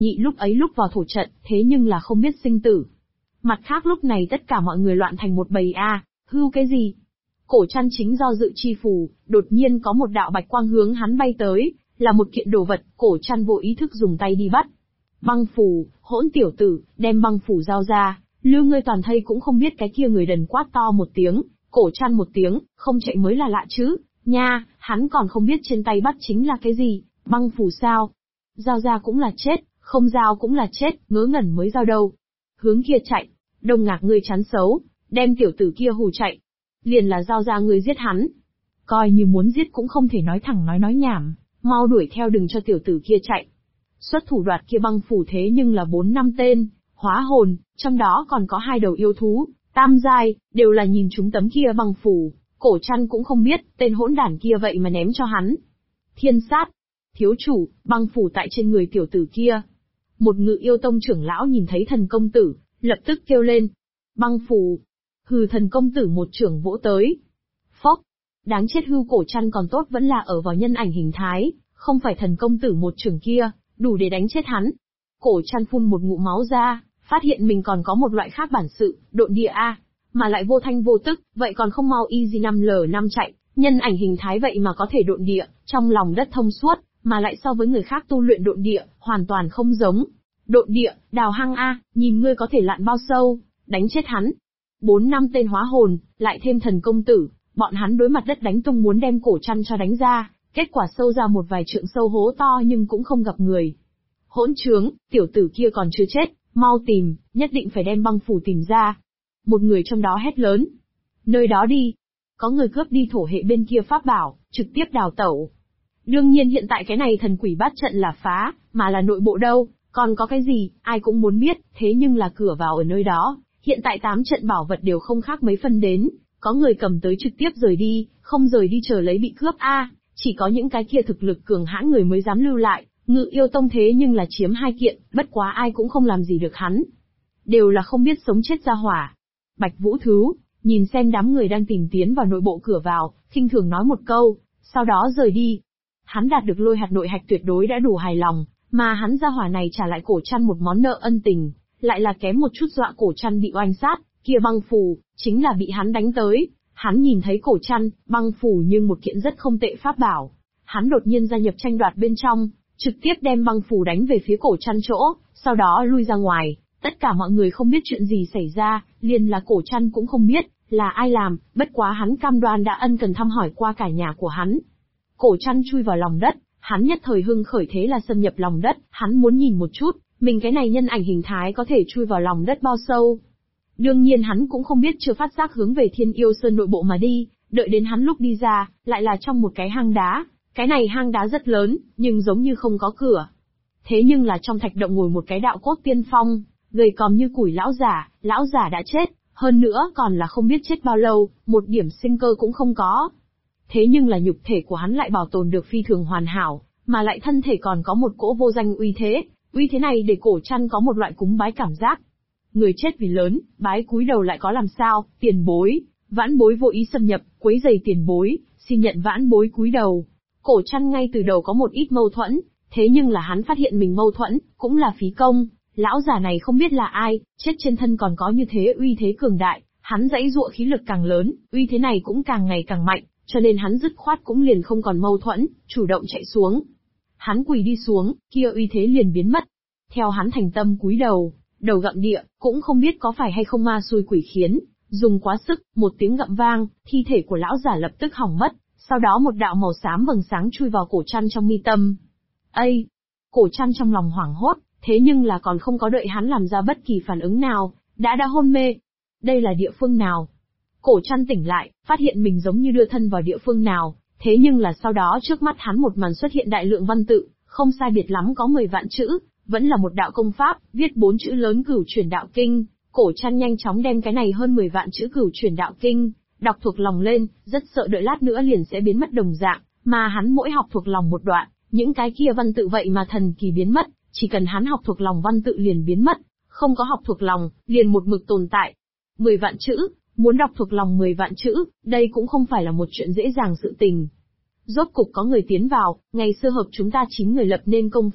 nhị lúc ấy lúc vào thổ trận, thế nhưng là không biết sinh tử. Mặt khác lúc này tất cả mọi người loạn thành một bầy hưu cái gì? Cổ Trăn chính do dự chi phù, đột nhiên có một đạo bạch quang hướng hắn bay tới, là một kiện đồ vật, Cổ Trăn vô ý thức dùng tay đi bắt. Băng phù, hỗn tiểu tử, đem băng phù giao ra, lưu ngươi toàn thây cũng không biết cái kia người đần quát to một tiếng, Cổ Trăn một tiếng, không chạy mới là lạ chứ, nha, hắn còn không biết trên tay bắt chính là cái gì, băng phù sao? Giao ra cũng là chết, không giao cũng là chết, ngớ ngẩn mới giao đâu. Hướng kia chạy, Đông Ngạc ngươi chán xấu, đem tiểu tử kia hù chạy. Liền là giao ra ngươi giết hắn. Coi như muốn giết cũng không thể nói thẳng nói nhảm, mau đuổi theo đừng cho tiểu tử kia chạy. Xuất thủ đoạt kia băng phủ thế nhưng là 4-5 tên, hóa hồn, trong đó còn có 2 đầu yêu thú, tam giai, đều là nhìn chúng tấm kia băng phủ, Cổ Trăn cũng không biết, tên hỗn đản kia vậy mà ném cho hắn. Thiên sát, thiếu chủ, băng phủ tại trên người tiểu tử kia. Một Ngự Yêu Tông trưởng lão nhìn thấy thần công tử, lập tức kêu lên. Băng phủ. Hừ, thần công tử một trưởng vỗ tới. Phốc. Đáng chết, hưu Cổ Trăn còn tốt vẫn là ở vào nhân ảnh hình thái, không phải thần công tử một trưởng kia, đủ để đánh chết hắn. Cổ Trăn phun một ngụm máu ra, phát hiện mình còn có một loại khác bản sự, độn địa mà lại vô thanh vô tức, vậy còn không mau easy 5L5 chạy, nhân ảnh hình thái vậy mà có thể độn địa, trong lòng đất thông suốt, mà lại so với người khác tu luyện độn địa, hoàn toàn không giống. Độn địa, đào hang nhìn ngươi có thể lặn bao sâu, đánh chết hắn. 4-5 tên hóa hồn, lại thêm thần công tử, bọn hắn đối mặt đất đánh tung muốn đem Cổ Trăn cho đánh ra, kết quả sâu ra một vài trượng sâu hố to nhưng cũng không gặp người. Hỗn trướng, tiểu tử kia còn chưa chết, mau tìm, nhất định phải đem băng phủ tìm ra. Một người trong đó hét lớn. Nơi đó đi. Có người cướp đi thổ hệ bên kia pháp bảo, trực tiếp đào tẩu. Đương nhiên hiện tại cái này thần quỷ bát trận là phá, mà là nội bộ đâu, còn có cái gì, ai cũng muốn biết, thế nhưng là cửa vào ở nơi đó, hiện tại 8 trận bảo vật đều không khác mấy phân đến, có người cầm tới trực tiếp rời đi, không rời đi chờ lấy bị cướp chỉ có những cái kia thực lực cường hãn người mới dám lưu lại, Ngự Yêu Tông thế nhưng là chiếm 2 kiện, bất quá ai cũng không làm gì được hắn. Đều là không biết sống chết ra hỏa. Bạch Vũ Thứ, nhìn xem đám người đang tìm tiến vào nội bộ cửa vào, khinh thường nói một câu, sau đó rời đi. Hắn đạt được lôi hạt nội hạch tuyệt đối đã đủ hài lòng, mà hắn ra hỏa này trả lại Cổ Trăn một món nợ ân tình, lại là kém một chút dọa Cổ Trăn bị oanh sát, kia băng phù, chính là bị hắn đánh tới. Hắn nhìn thấy Cổ Trăn, băng phù nhưng một kiện rất không tệ pháp bảo. Hắn đột nhiên gia nhập tranh đoạt bên trong, trực tiếp đem băng phù đánh về phía Cổ Trăn chỗ, sau đó lui ra ngoài. Tất cả mọi người không biết chuyện gì xảy ra, liền là Cổ Trăn cũng không biết là ai làm, bất quá hắn cam đoan đã ân cần thăm hỏi qua cả nhà của hắn. Cổ Trăn chui vào lòng đất, hắn nhất thời hưng khởi thế là xâm nhập lòng đất, hắn muốn nhìn một chút, mình cái này nhân ảnh hình thái có thể chui vào lòng đất bao sâu. Đương nhiên hắn cũng không biết chưa phát giác hướng về Thiên Yêu Sơn nội bộ mà đi, đợi đến hắn lúc đi ra, lại là trong một cái hang đá, cái này hang đá rất lớn, nhưng giống như không có cửa. Thế nhưng là trong thạch động ngồi một cái đạo cốt tiên phong, gầy còm như củi lão giả đã chết, hơn nữa còn là không biết chết bao lâu, một điểm sinh cơ cũng không có. Thế nhưng là nhục thể của hắn lại bảo tồn được phi thường hoàn hảo, mà lại thân thể còn có một cỗ vô danh uy thế này để Cổ Trăn có một loại cúng bái cảm giác. Người chết vì lớn, bái cúi đầu lại có làm sao, tiền bối, vãn bối vô ý xâm nhập, quấy rầy tiền bối, xin nhận vãn bối cúi đầu. Cổ Trăn ngay từ đầu có một ít mâu thuẫn, thế nhưng là hắn phát hiện mình mâu thuẫn, cũng là phí công, lão giả này không biết là ai, chết trên thân còn có như thế uy thế cường đại, hắn giãy giụa khí lực càng lớn, uy thế này cũng càng ngày càng mạnh, cho nên hắn dứt khoát cũng liền không còn mâu thuẫn, chủ động chạy xuống. Hắn quỳ đi xuống, kia uy thế liền biến mất. Theo hắn thành tâm cúi đầu, đầu gặm địa, cũng không biết có phải hay không ma xui quỷ khiến, dùng quá sức, một tiếng gặm vang, thi thể của lão giả lập tức hỏng mất, sau đó một đạo màu xám vầng sáng chui vào Cổ Trăn trong mi tâm. Ây! Cổ Trăn trong lòng hoảng hốt, thế nhưng là còn không có đợi hắn làm ra bất kỳ phản ứng nào, đã hôn mê. Đây là địa phương nào? Cổ Trăn tỉnh lại, phát hiện mình giống như đưa thân vào địa phương nào, thế nhưng là sau đó trước mắt hắn một màn xuất hiện đại lượng văn tự, không sai biệt lắm có 10 vạn chữ, vẫn là một đạo công pháp, viết 4 chữ lớn Cửu Chuyển Đạo Kinh. Cổ Trăn nhanh chóng đem cái này hơn 10 vạn chữ Cửu Chuyển Đạo Kinh đọc thuộc lòng lên, rất sợ đợi lát nữa liền sẽ biến mất đồng dạng, mà hắn mỗi học thuộc lòng một đoạn, những cái kia văn tự vậy mà thần kỳ biến mất, chỉ cần hắn học thuộc lòng văn tự liền biến mất, không có học thuộc lòng, liền một mực tồn tại. 10 vạn chữ, muốn đọc thuộc lòng 10 vạn chữ, đây cũng không phải là một chuyện dễ dàng sự tình. Rốt cục có người tiến vào, ngày xưa hợp chúng ta 9 người lập nên công pháp,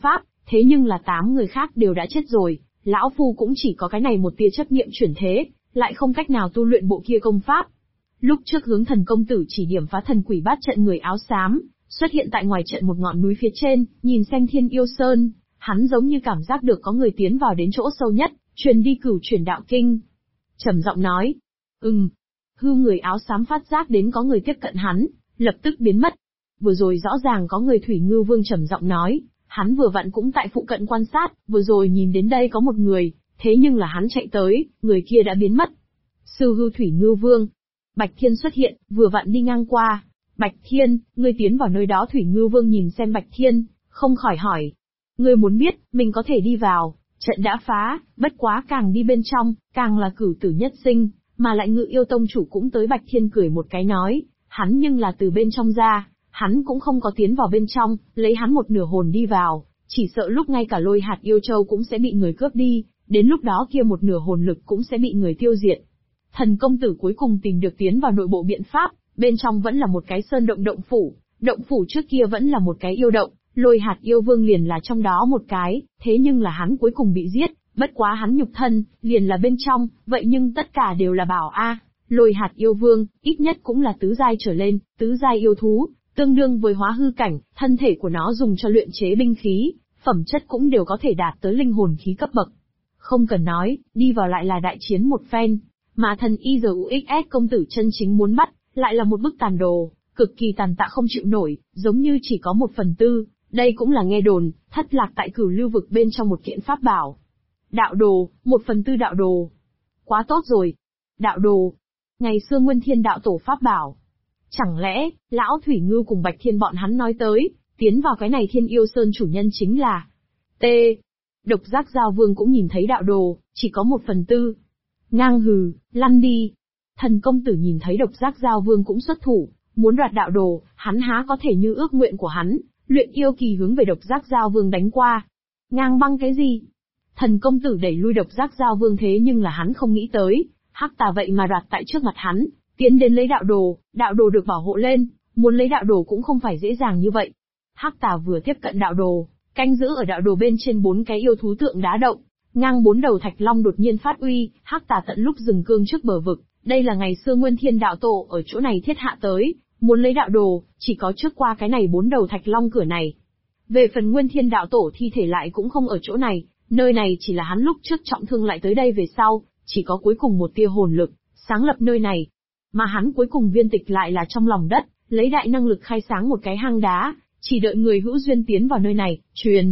thế nhưng là 8 người khác đều đã chết rồi, lão phu cũng chỉ có cái này một tia chấp niệm chuyển thế, lại không cách nào tu luyện bộ kia công pháp. Lúc trước hướng thần công tử chỉ điểm phá thần quỷ bát trận người áo xám, xuất hiện tại ngoài trận một ngọn núi phía trên, nhìn xem Thiên Yêu Sơn, hắn giống như cảm giác được có người tiến vào đến chỗ sâu nhất, truyền đi cửu chuyển đạo kinh. Trầm giọng nói, hư người áo xám phát giác đến có người tiếp cận hắn, lập tức biến mất. Vừa rồi rõ ràng có người Thủy Ngưu Vương trầm giọng nói, hắn vừa vặn cũng tại phụ cận quan sát, vừa rồi nhìn đến đây có một người, thế nhưng là hắn chạy tới, người kia đã biến mất. Sư hư Thủy Ngưu Vương. Bạch Thiên xuất hiện, vừa vặn đi ngang qua. Bạch Thiên, ngươi tiến vào nơi đó. Thủy Ngưu Vương nhìn xem Bạch Thiên, không khỏi hỏi. Ngươi muốn biết, mình có thể đi vào, trận đã phá, bất quá càng đi bên trong, càng là cửu tử nhất sinh, mà lại Ngự Yêu Tông chủ cũng tới. Bạch Thiên cười một cái nói, hắn nhưng là từ bên trong ra, hắn cũng không có tiến vào bên trong, lấy hắn một nửa hồn đi vào, chỉ sợ lúc ngay cả Lôi Hạt Yêu Châu cũng sẽ bị người cướp đi, đến lúc đó kia một nửa hồn lực cũng sẽ bị người tiêu diệt. Thần công tử cuối cùng tìm được tiến vào nội bộ biện pháp, bên trong vẫn là một cái sơn động phủ trước kia vẫn là một cái yêu động, Lôi Hạt Yêu Vương liền là trong đó một cái, thế nhưng là hắn cuối cùng bị giết, bất quá hắn nhục thân, liền là bên trong, vậy nhưng tất cả đều là bảo a. Lôi Hạt Yêu Vương, ít nhất cũng là tứ giai trở lên, tứ giai yêu thú, tương đương với hóa hư cảnh, thân thể của nó dùng cho luyện chế binh khí, phẩm chất cũng đều có thể đạt tới linh hồn khí cấp bậc. Không cần nói, đi vào lại là đại chiến một phen, mà thần IZUXS công tử chân chính muốn bắt, lại là một bức tàn đồ, cực kỳ tàn tạ không chịu nổi, giống như chỉ có 1/4, đây cũng là nghe đồn, thất lạc tại Cửu Lưu vực bên trong một kiện pháp bảo. Đạo đồ, 1/4 đạo đồ. Quá tốt rồi. Đạo đồ. Ngày xưa Nguyên Thiên đạo tổ pháp bảo. Chẳng lẽ, lão Thủy Ngưu cùng Bạch Thiên bọn hắn nói tới, tiến vào cái này Thiên Yêu Sơn chủ nhân chính là T. Độc Giác Giao Vương cũng nhìn thấy đạo đồ, chỉ có 1/4. Ngang hừ, lăn đi. Thần công tử nhìn thấy Độc Giác Giao Vương cũng xuất thủ, muốn đoạt đạo đồ, hắn há có thể như ước nguyện của hắn, luyện yêu kỳ hướng về Độc Giác Giao Vương đánh qua. Ngang băng cái gì? Thần công tử đẩy lui Độc Giác Giao Vương, thế nhưng là hắn không nghĩ tới, Hắc Tà vậy mà đoạt tại trước mặt hắn, tiến đến lấy đạo đồ được bảo hộ lên, muốn lấy đạo đồ cũng không phải dễ dàng như vậy. Hắc Tà vừa tiếp cận đạo đồ, canh giữ ở đạo đồ bên trên 4 cái yêu thú tượng đá động, ngang 4 đầu thạch long đột nhiên phát uy, Hắc Tà tận lúc dừng cương trước bờ vực, đây là ngày xưa Nguyên Thiên đạo tổ ở chỗ này thiết hạ tới, muốn lấy đạo đồ, chỉ có trước qua cái này 4 đầu thạch long cửa này. Về phần Nguyên Thiên đạo tổ thi thể lại cũng không ở chỗ này, nơi này chỉ là hắn lúc trước trọng thương lại tới đây về sau, chỉ có cuối cùng một tia hồn lực, sáng lập nơi này. Mà hắn cuối cùng viên tịch lại là trong lòng đất, lấy đại năng lực khai sáng một cái hang đá, chỉ đợi người hữu duyên tiến vào nơi này,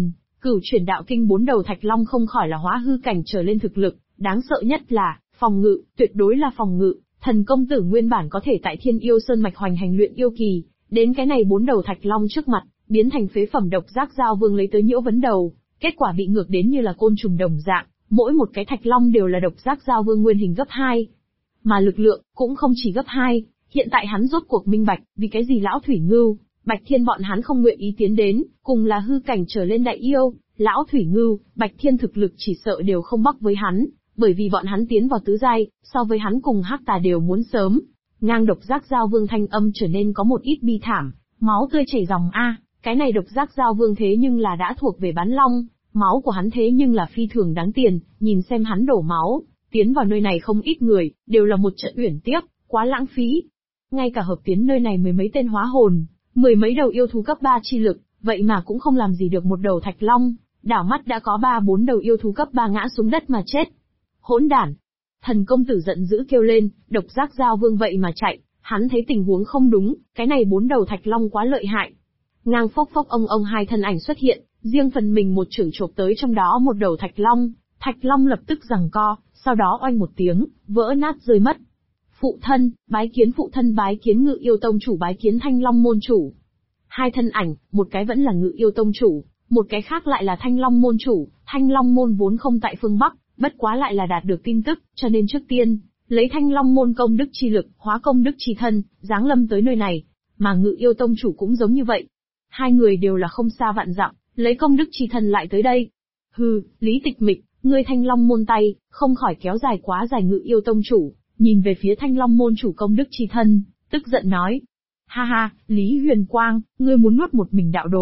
cửu chuyển đạo kinh 4 đầu thạch long không khỏi là hóa hư cảnh trở lên thực lực, đáng sợ nhất là, phòng ngự, tuyệt đối là phòng ngự, thần công tử nguyên bản có thể tại Thiên Yêu Sơn mạch hoành hành luyện yêu kỳ, đến cái này 4 đầu thạch long trước mặt, biến thành phế phẩm. Độc Giác Giao Vương lấy tới nhiễu vấn đầu, kết quả bị ngược đến như là côn trùng đồng dạng, mỗi một cái thạch long đều là Độc Giác Giao Vương nguyên hình gấp 2. Mà lực lượng, cũng không chỉ gấp 2, hiện tại hắn rốt cuộc minh bạch, vì cái gì lão Thủy Ngưu, Bạch Thiên bọn hắn không nguyện ý tiến đến, cùng là hư cảnh trở lên đại yêu, lão Thủy Ngưu, Bạch Thiên thực lực chỉ sợ đều không bắc với hắn, bởi vì bọn hắn tiến vào tứ giai, so với hắn cùng Hắc Tà đều muốn sớm. Ngang Độc Giác Giao Vương thanh âm trở nên có một ít bi thảm, máu tươi chảy ròng a, cái này Độc Giác Giao Vương thế nhưng là đã thuộc về bán long, máu của hắn thế nhưng là phi thường đáng tiền, nhìn xem hắn đổ máu, tiến vào nơi này không ít người, đều là một trận uyển tiếc, quá lãng phí. Ngay cả hợp tiến nơi này 10 mấy tên hóa hồn, 10 mấy đầu yêu thú cấp 3 chi lực, vậy mà cũng không làm gì được một đầu thạch long, đảo mắt đã có 3-4 đầu yêu thú cấp 3 ngã xuống đất mà chết. Hỗn đản! Thần công tử giận dữ kêu lên, Độc Giác Giao Vương vậy mà chạy, hắn thấy tình huống không đúng, cái này 4 đầu thạch long quá lợi hại. Ngang phốc phốc ông hai thân ảnh xuất hiện, riêng phần mình một chưởng chộp tới trong đó một đầu thạch long lập tức giằng co, sau đó oanh một tiếng, vỡ nát rơi mất. Phụ thân, bái kiến Ngự Yêu Tông chủ, bái kiến Thanh Long môn chủ. Hai thân ảnh, một cái vẫn là Ngự Yêu Tông chủ, một cái khác lại là Thanh Long môn chủ. Thanh Long môn vốn không tại phương Bắc, bất quá lại là đạt được tin tức, cho nên trước tiên, lấy Thanh Long môn công đức chi lực, hóa công đức chi thân, giáng lâm tới nơi này, mà Ngự Yêu Tông chủ cũng giống như vậy. Hai người đều là không xa vạn dặm, lấy công đức chi thân lại tới đây. Hừ, Lý Tịch Mịch, ngươi Thanh Long môn tay, không khỏi kéo dài quá dài. Ngự Yêu Tông chủ, nhìn về phía Thanh Long môn chủ công đức chi thân, tức giận nói. Ha ha, Lý Huyền Quang, ngươi muốn nuốt một mình đạo đồ,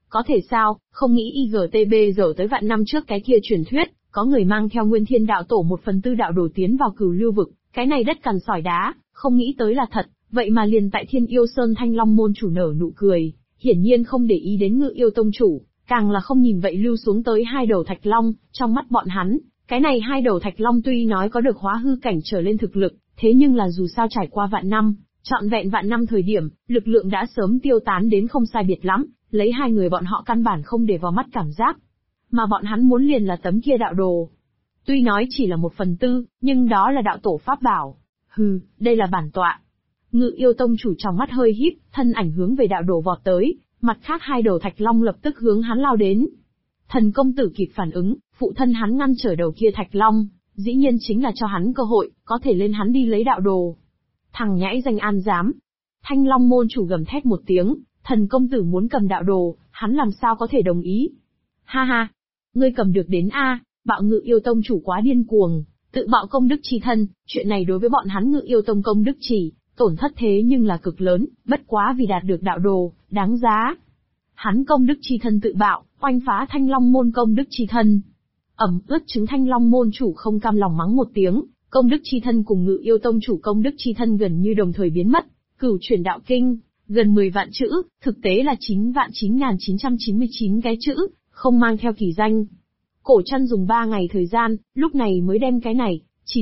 Có thể sao, không nghĩ IGTB dở tới vạn năm trước cái kia truyền thuyết, có người mang theo Nguyên Thiên đạo tổ 1/4 đạo đồ tiến vào Cửu Lưu vực, cái này đất cằn sỏi đá, không nghĩ tới là thật, vậy mà liền tại Thiên Yêu Sơn Thanh Long môn chủ nở nụ cười, hiển nhiên không để ý đến Ngự Yêu tông chủ, càng là không nhìn vậy lưu xuống tới 2 đầu Thạch Long, trong mắt bọn hắn, cái này 2 đầu Thạch Long tuy nói có được hóa hư cảnh trở lên thực lực, thế nhưng là dù sao trải qua vạn năm, trọn vẹn vạn năm thời điểm, lực lượng đã sớm tiêu tán đến không sai biệt lắm, lấy 2 người bọn họ căn bản không để vào mắt cảm giác. Mà bọn hắn muốn liền là tấm kia đạo đồ. Tuy nói chỉ là 1/4, nhưng đó là đạo tổ pháp bảo. Hừ, đây là bản tọa. Ngự Yêu tông chủ trong mắt hơi híp, thân ảnh hướng về đạo đồ vọt tới, mặt khác 2 đầu Thạch Long lập tức hướng hắn lao đến. Thần công tử kịp phản ứng, phụ thân hắn ngăn trở đầu kia Thạch Long, dĩ nhiên chính là cho hắn cơ hội, có thể lên hắn đi lấy đạo đồ. Thằng nhãi danh an dám. Thanh Long môn chủ gầm thét một tiếng, thần công tử muốn cầm đạo đồ, hắn làm sao có thể đồng ý. Ha ha, ngươi cầm được đến a, Bạo Ngự Yêu tông chủ quá điên cuồng, tự bạo công đức chi thân, chuyện này đối với bọn hắn Ngự Yêu tông công đức chỉ, tổn thất thế nhưng là cực lớn, bất quá vì đạt được đạo đồ, đáng giá. Hắn công đức chi thân tự bạo, oanh phá Thanh Long môn công đức chi thân. Ướt chứng Thanh Long môn chủ không cam lòng mắng một tiếng, công đức chi thân cùng Ngự Yêu tông chủ công đức chi thân gần như đồng thời biến mất. Cửu Chuyển Đạo Kinh, gần 10 vạn chữ, thực tế là 9.999 cái chữ, không mang theo kỳ danh. Cổ Trăn dùng 3 ngày thời gian, lúc này mới đem cái này,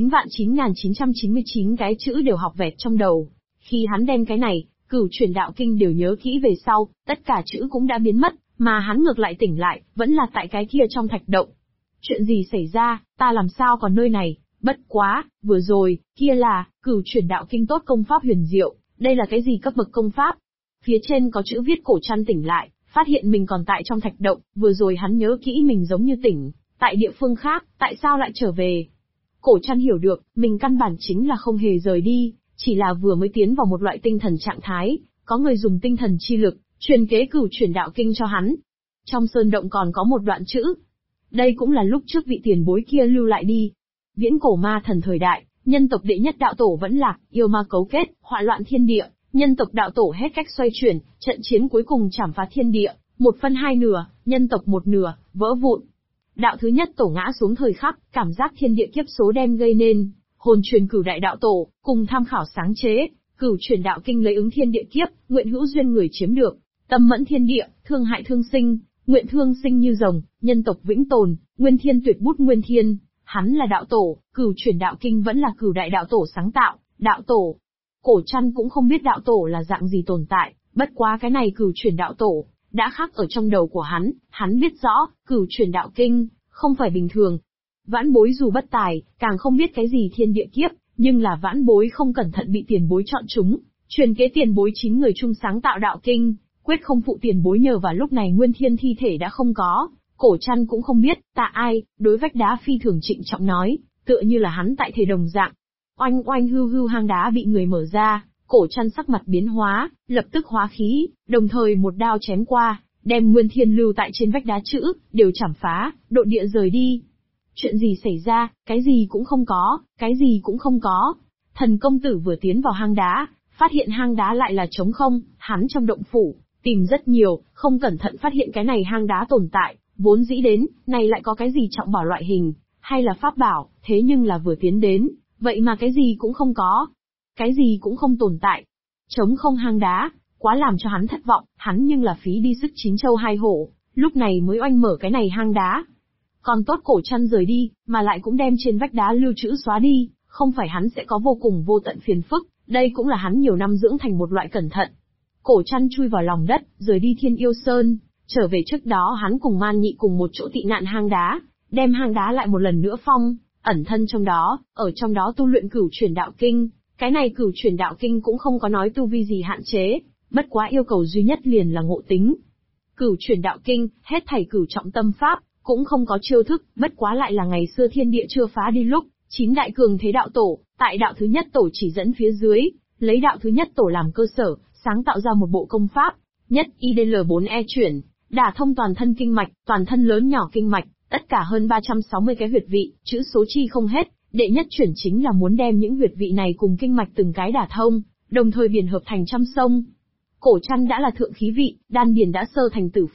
9.999 cái chữ đều học vẹt trong đầu. Khi hắn đem cái này, Cửu Chuyển Đạo Kinh đều nhớ kỹ về sau, tất cả chữ cũng đã biến mất, mà hắn ngược lại tỉnh lại, vẫn là tại cái kia trong thạch động. Chuyện gì xảy ra, ta làm sao còn nơi này, bất quá, vừa rồi, kia là, Cửu Chuyển Đạo Kinh tốt công pháp huyền diệu, đây là cái gì cấp bậc công pháp? Phía trên có chữ viết. Cổ Trăn tỉnh lại, phát hiện mình còn tại trong thạch động, vừa rồi hắn nhớ kỹ mình giống như tỉnh, tại địa phương khác, tại sao lại trở về? Cổ Trăn hiểu được, mình căn bản chính là không hề rời đi, chỉ là vừa mới tiến vào một loại tinh thần trạng thái, có người dùng tinh thần chi lực, truyền kế Cửu Chuyển Đạo Kinh cho hắn. Trong sơn động còn có một đoạn chữ. Đây cũng là lúc trước vị tiền bối kia lưu lại đi. Viễn cổ ma thần thời đại, nhân tộc đệ nhất đạo tổ vẫn lạc, yêu ma cấu kết, họa loạn thiên địa, nhân tộc đạo tổ hết cách xoay chuyển, trận chiến cuối cùng chảm phá thiên địa, 1/2 nửa, nhân tộc 1 nửa, vỡ vụn. Đạo thứ nhất tổ ngã xuống thời khắc, cảm giác thiên địa kiếp số đem gây nên, hồn truyền Cửu đại đạo tổ, cùng tham khảo sáng chế, Cửu Chuyển Đạo Kinh lấy ứng thiên địa kiếp, nguyện hữu duyên người chiếm được, tâm mẫn thiên địa, thương hại thương sinh, nguyện thương sinh như rồng, nhân tộc vĩnh tồn, nguyên thiên tuyệt bút nguyên thiên. Hắn là đạo tổ, Cửu Chuyển Đạo Kinh vẫn là Cửu đại đạo tổ sáng tạo, đạo tổ. Cổ Trăn cũng không biết đạo tổ là dạng gì tồn tại, bất quá cái này Cửu Chuyển Đạo tổ, đã khắc ở trong đầu của hắn biết rõ, Cửu Chuyển Đạo Kinh, không phải bình thường. Vãn bối dù bất tài, càng không biết cái gì thiên địa kiếp, nhưng là vãn bối không cẩn thận bị tiền bối chọn chúng, truyền kế tiền bối 9 người chung sáng tạo đạo kinh, quyết không phụ tiền bối nhờ và lúc này nguyên thiên thi thể đã không có. Cổ Trăn cũng không biết, tạ ai, đối vách đá phi thường trịnh trọng nói, tựa như là hắn tại thể đồng dạng. Oanh oanh hưu hưu hang đá bị người mở ra, Cổ Trăn sắc mặt biến hóa, lập tức hóa khí, đồng thời một đao chém qua, đem nguyên thiên lưu tại trên vách đá chữ, đều chảm phá, độ địa rời đi. Chuyện gì xảy ra, cái gì cũng không có, cái gì cũng không có. Thần công tử vừa tiến vào hang đá, phát hiện hang đá lại là trống không, hắn trong động phủ, tìm rất nhiều, không cẩn thận phát hiện cái này hang đá tồn tại. Vốn dĩ đến, này lại có cái gì trọng bảo loại hình, hay là pháp bảo, thế nhưng là vừa tiến đến, vậy mà cái gì cũng không có. Cái gì cũng không tồn tại. Trống không hang đá, quá làm cho hắn thất vọng, hắn nhưng là phí đi sức 9 châu 2 hổ, lúc này mới oanh mở cái này hang đá. Còn tốt Cổ Trăn rời đi, mà lại cũng đem trên vách đá lưu trữ xóa đi, không phải hắn sẽ có vô cùng vô tận phiền phức, đây cũng là hắn nhiều năm dưỡng thành một loại cẩn thận. Cổ Trăn chui vào lòng đất, rời đi Thiên Yêu Sơn. Trở về trước đó hắn cùng Man Nhị cùng một chỗ tị nạn hang đá, đem hang đá lại một lần nữa phong, ẩn thân trong đó, ở trong đó tu luyện Cửu Chuyển Đạo Kinh. Cái này Cửu Chuyển Đạo Kinh cũng không có nói tu vi gì hạn chế, bất quá yêu cầu duy nhất liền là ngộ tính. Cửu Chuyển Đạo Kinh, hết thảy cửu trọng tâm pháp, cũng không có chiêu thức, bất quá lại là ngày xưa thiên địa chưa phá đi lúc, 9 đại cường thế đạo tổ, tại đạo thứ nhất tổ chỉ dẫn phía dưới, lấy đạo thứ nhất tổ làm cơ sở, sáng tạo ra một bộ công pháp, nhất IDL4E chuyển. Đả thông toàn thân kinh mạch, toàn thân lớn nhỏ kinh mạch, tất cả hơn 360 cái huyệt vị, chữ số chi không hết, đệ nhất chuyển chính là muốn đem những huyệt vị này cùng kinh mạch từng cái đả thông, đồng thời biển hợp thành trăm sông. Cổ Trăn đã là thượng khí vị, đan điền đã sơ thành tử phủ,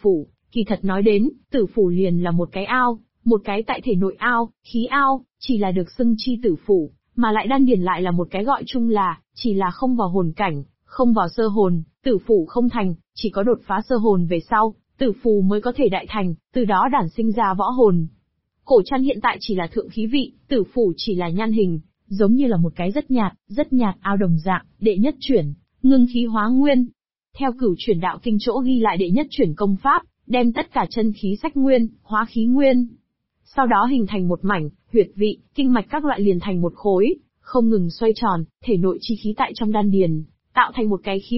Kỳ thật nói đến, tử phủ liền là một cái ao, một cái tại thể nội ao, khí ao, chỉ là được xưng chi tử phủ, mà lại đan điền lại là một cái gọi chung là, chỉ là không vào hồn cảnh, không vào sơ hồn, tử phủ không thành, chỉ có đột phá sơ hồn về sau, tử phù mới có thể đại thành, từ đó đản sinh ra võ hồn. Cổ Trăn hiện tại chỉ là thượng khí vị, tử phủ chỉ là nhan hình, giống như là một cái rất nhạt ao đồng dạng, đệ nhất chuyển, ngưng khí hóa nguyên. Theo Cửu Chuyển Đạo Kinh chỗ ghi lại đệ nhất chuyển công pháp, đem tất cả chân khí sách nguyên, hóa khí nguyên. Sau đó hình thành một mảnh, huyệt vị, kinh mạch các loại liền thành một khối, không ngừng xoay tròn, thể nội chi khí tại trong đan điền, tạo thành một cái khí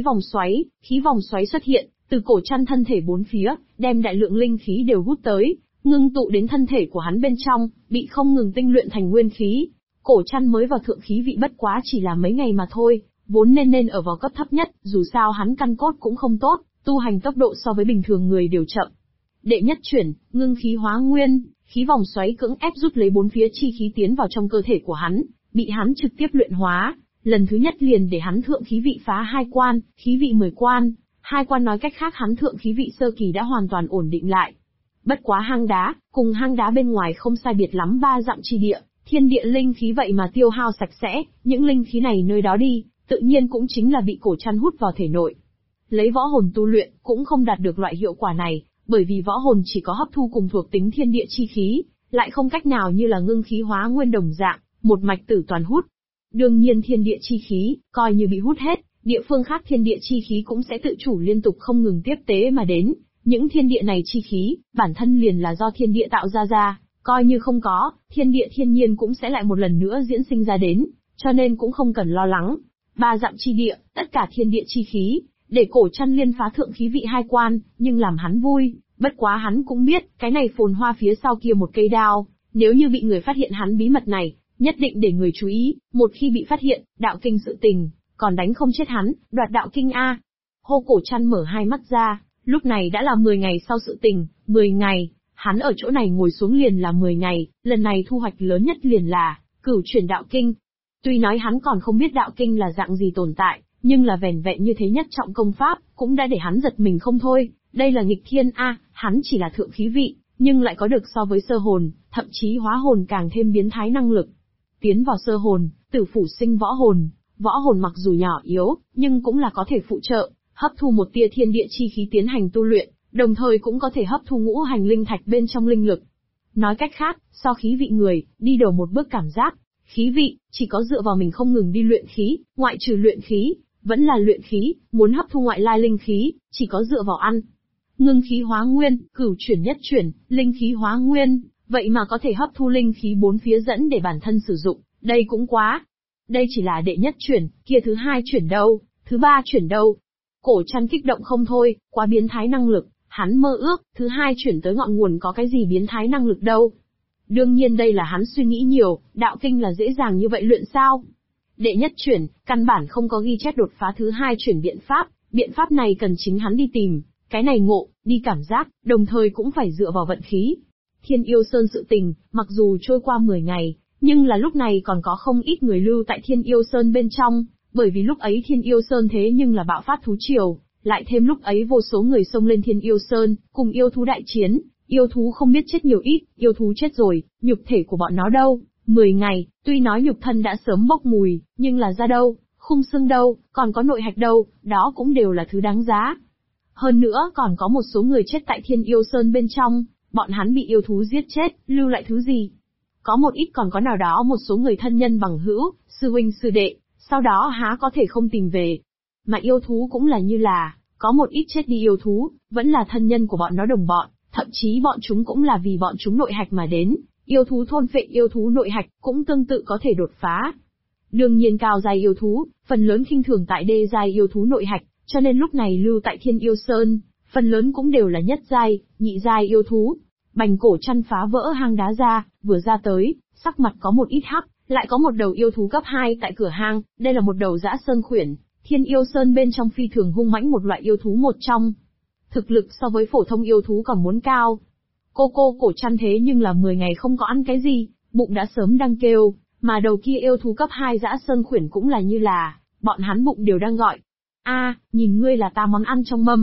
vòng xoáy xuất hiện, từ Cổ Trăn thân thể bốn phía, đem đại lượng linh khí đều hút tới, ngưng tụ đến thân thể của hắn bên trong, bị không ngừng tinh luyện thành nguyên khí. Cổ Trăn mới vào thượng khí vị bất quá chỉ là mấy ngày mà thôi, vốn nên ở vào cấp thấp nhất, dù sao hắn căn cốt cũng không tốt, tu hành tốc độ so với bình thường người đều chậm. Đệ nhất chuyển, ngưng khí hóa nguyên, khí vòng xoáy cưỡng ép rút lấy bốn phía chi khí tiến vào trong cơ thể của hắn, bị hắn trực tiếp luyện hóa, lần thứ nhất liền để hắn thượng khí vị phá 2 quan, khí vị 10 quan. 2 quan nói cách khác hắn thượng khí vị sơ kỳ đã hoàn toàn ổn định lại. Bất quá hang đá, cùng hang đá bên ngoài không sai biệt lắm 3 dặm chi địa, thiên địa linh khí vậy mà tiêu hao sạch sẽ, những linh khí này nơi đó đi, tự nhiên cũng chính là bị Cổ Trăn hút vào thể nội. Lấy võ hồn tu luyện, cũng không đạt được loại hiệu quả này, bởi vì võ hồn chỉ có hấp thu cùng thuộc tính thiên địa chi khí, lại không cách nào như là ngưng khí hóa nguyên đồng dạng, một mạch tử toàn hút. Đương nhiên thiên địa chi khí, coi như bị hút hết, địa phương khác thiên địa chi khí cũng sẽ tự chủ liên tục không ngừng tiếp tế mà đến, những thiên địa này chi khí, bản thân liền là do thiên địa tạo ra, coi như không có, thiên địa thiên nhiên cũng sẽ lại một lần nữa diễn sinh ra đến, cho nên cũng không cần lo lắng. 3 dặm chi địa, tất cả thiên địa chi khí, để Cổ Trăn liên phá thượng khí vị 2 quan, nhưng làm hắn vui, bất quá hắn cũng biết, cái này phồn hoa phía sau kia một cây đao, nếu như bị người phát hiện hắn bí mật này, nhất định để người chú ý, một khi bị phát hiện, đạo kinh sự tình, còn đánh không chết hắn, đoạt đạo kinh a. Hô Cổ Trăn mở hai mắt ra, lúc này đã là 10 ngày sau sự tình, 10 ngày, hắn ở chỗ này ngồi xuống liền là 10 ngày, lần này thu hoạch lớn nhất liền là Cửu Chuyển Đạo Kinh. Tuy nói hắn còn không biết đạo kinh là dạng gì tồn tại, nhưng là vẻn vẹn như thế nhất trọng công pháp, cũng đã để hắn giật mình không thôi, đây là nghịch thiên a, hắn chỉ là thượng khí vị, nhưng lại có được so với sơ hồn, thậm chí hóa hồn càng thêm biến thái năng lực. Tiến vào sơ hồn, tử phủ sinh võ hồn mặc dù nhỏ yếu, nhưng cũng là có thể phụ trợ, hấp thu một tia thiên địa chi khí tiến hành tu luyện, đồng thời cũng có thể hấp thu ngũ hành linh thạch bên trong linh lực. Nói cách khác, so khí vị người, đi đầu một bước cảm giác, khí vị, chỉ có dựa vào mình không ngừng đi luyện khí, ngoại trừ luyện khí, vẫn là luyện khí, muốn hấp thu ngoại lai linh khí, chỉ có dựa vào ăn. Ngưng khí hóa nguyên, cửu chuyển nhất chuyển, linh khí hóa nguyên, vậy mà có thể hấp thu linh khí bốn phía dẫn để bản thân sử dụng, đây cũng quá. Đây chỉ là đệ nhất chuyển, kia thứ 2 chuyển đâu, thứ 3 chuyển đâu. Cổ Trăn kích động không thôi, quá biến thái năng lực, hắn mơ ước, thứ 2 chuyển tới ngọn nguồn có cái gì biến thái năng lực đâu. Đương nhiên đây là hắn suy nghĩ nhiều, đạo kinh là dễ dàng như vậy luyện sao. Đệ nhất chuyển, căn bản không có ghi chép đột phá thứ 2 chuyển biện pháp này cần chính hắn đi tìm, cái này ngộ, đi cảm giác, đồng thời cũng phải dựa vào vận khí. Thiên Yêu Sơn sự tình, mặc dù trôi qua 10 ngày, nhưng là lúc này còn có không ít người lưu tại Thiên Yêu Sơn bên trong, bởi vì lúc ấy Thiên Yêu Sơn thế nhưng là bạo phát thú triều, lại thêm lúc ấy vô số người xông lên Thiên Yêu Sơn, cùng yêu thú đại chiến, yêu thú không biết chết nhiều ít, yêu thú chết rồi, nhục thể của bọn nó đâu, 10 ngày, tuy nói nhục thân đã sớm bốc mùi, nhưng là da đâu, khung xương đâu, còn có nội hạch đâu, đó cũng đều là thứ đáng giá. Hơn nữa còn có một số người chết tại Thiên Yêu Sơn bên trong, bọn hắn bị yêu thú giết chết, lưu lại thứ gì? Có một ít còn có nào đó một số người thân nhân bằng hữu, sư huynh sư đệ, sau đó há có thể không tìm về. Mà yêu thú cũng là như là, có một ít chết đi yêu thú, vẫn là thân nhân của bọn nó đồng bọn, thậm chí bọn chúng cũng là vì bọn chúng nội hạch mà đến, yêu thú thôn phệ yêu thú nội hạch cũng tương tự có thể đột phá. Đương nhiên cao giai yêu thú, phần lớn khinh thường tại đê giai yêu thú nội hạch, cho nên lúc này lưu tại Thiên Yêu Sơn, phần lớn cũng đều là nhất giai, nhị giai yêu thú. Bành Cổ Trăn phá vỡ hang đá ra, vừa ra tới, sắc mặt có một ít hắc, lại có một đầu yêu thú cấp 2 tại cửa hang, đây là một đầu dã sơn khuyển, Thiên Yêu Sơn bên trong phi thường hung mãnh một loại yêu thú một trong. Thực lực so với phổ thông yêu thú còn muốn cao. Cô Cổ Trăn thế nhưng là 10 ngày không có ăn cái gì, bụng đã sớm đang kêu, mà đầu kia yêu thú cấp 2 dã sơn khuyển cũng là như là, bọn hắn bụng đều đang gọi. A, nhìn ngươi là ta món ăn trong mâm,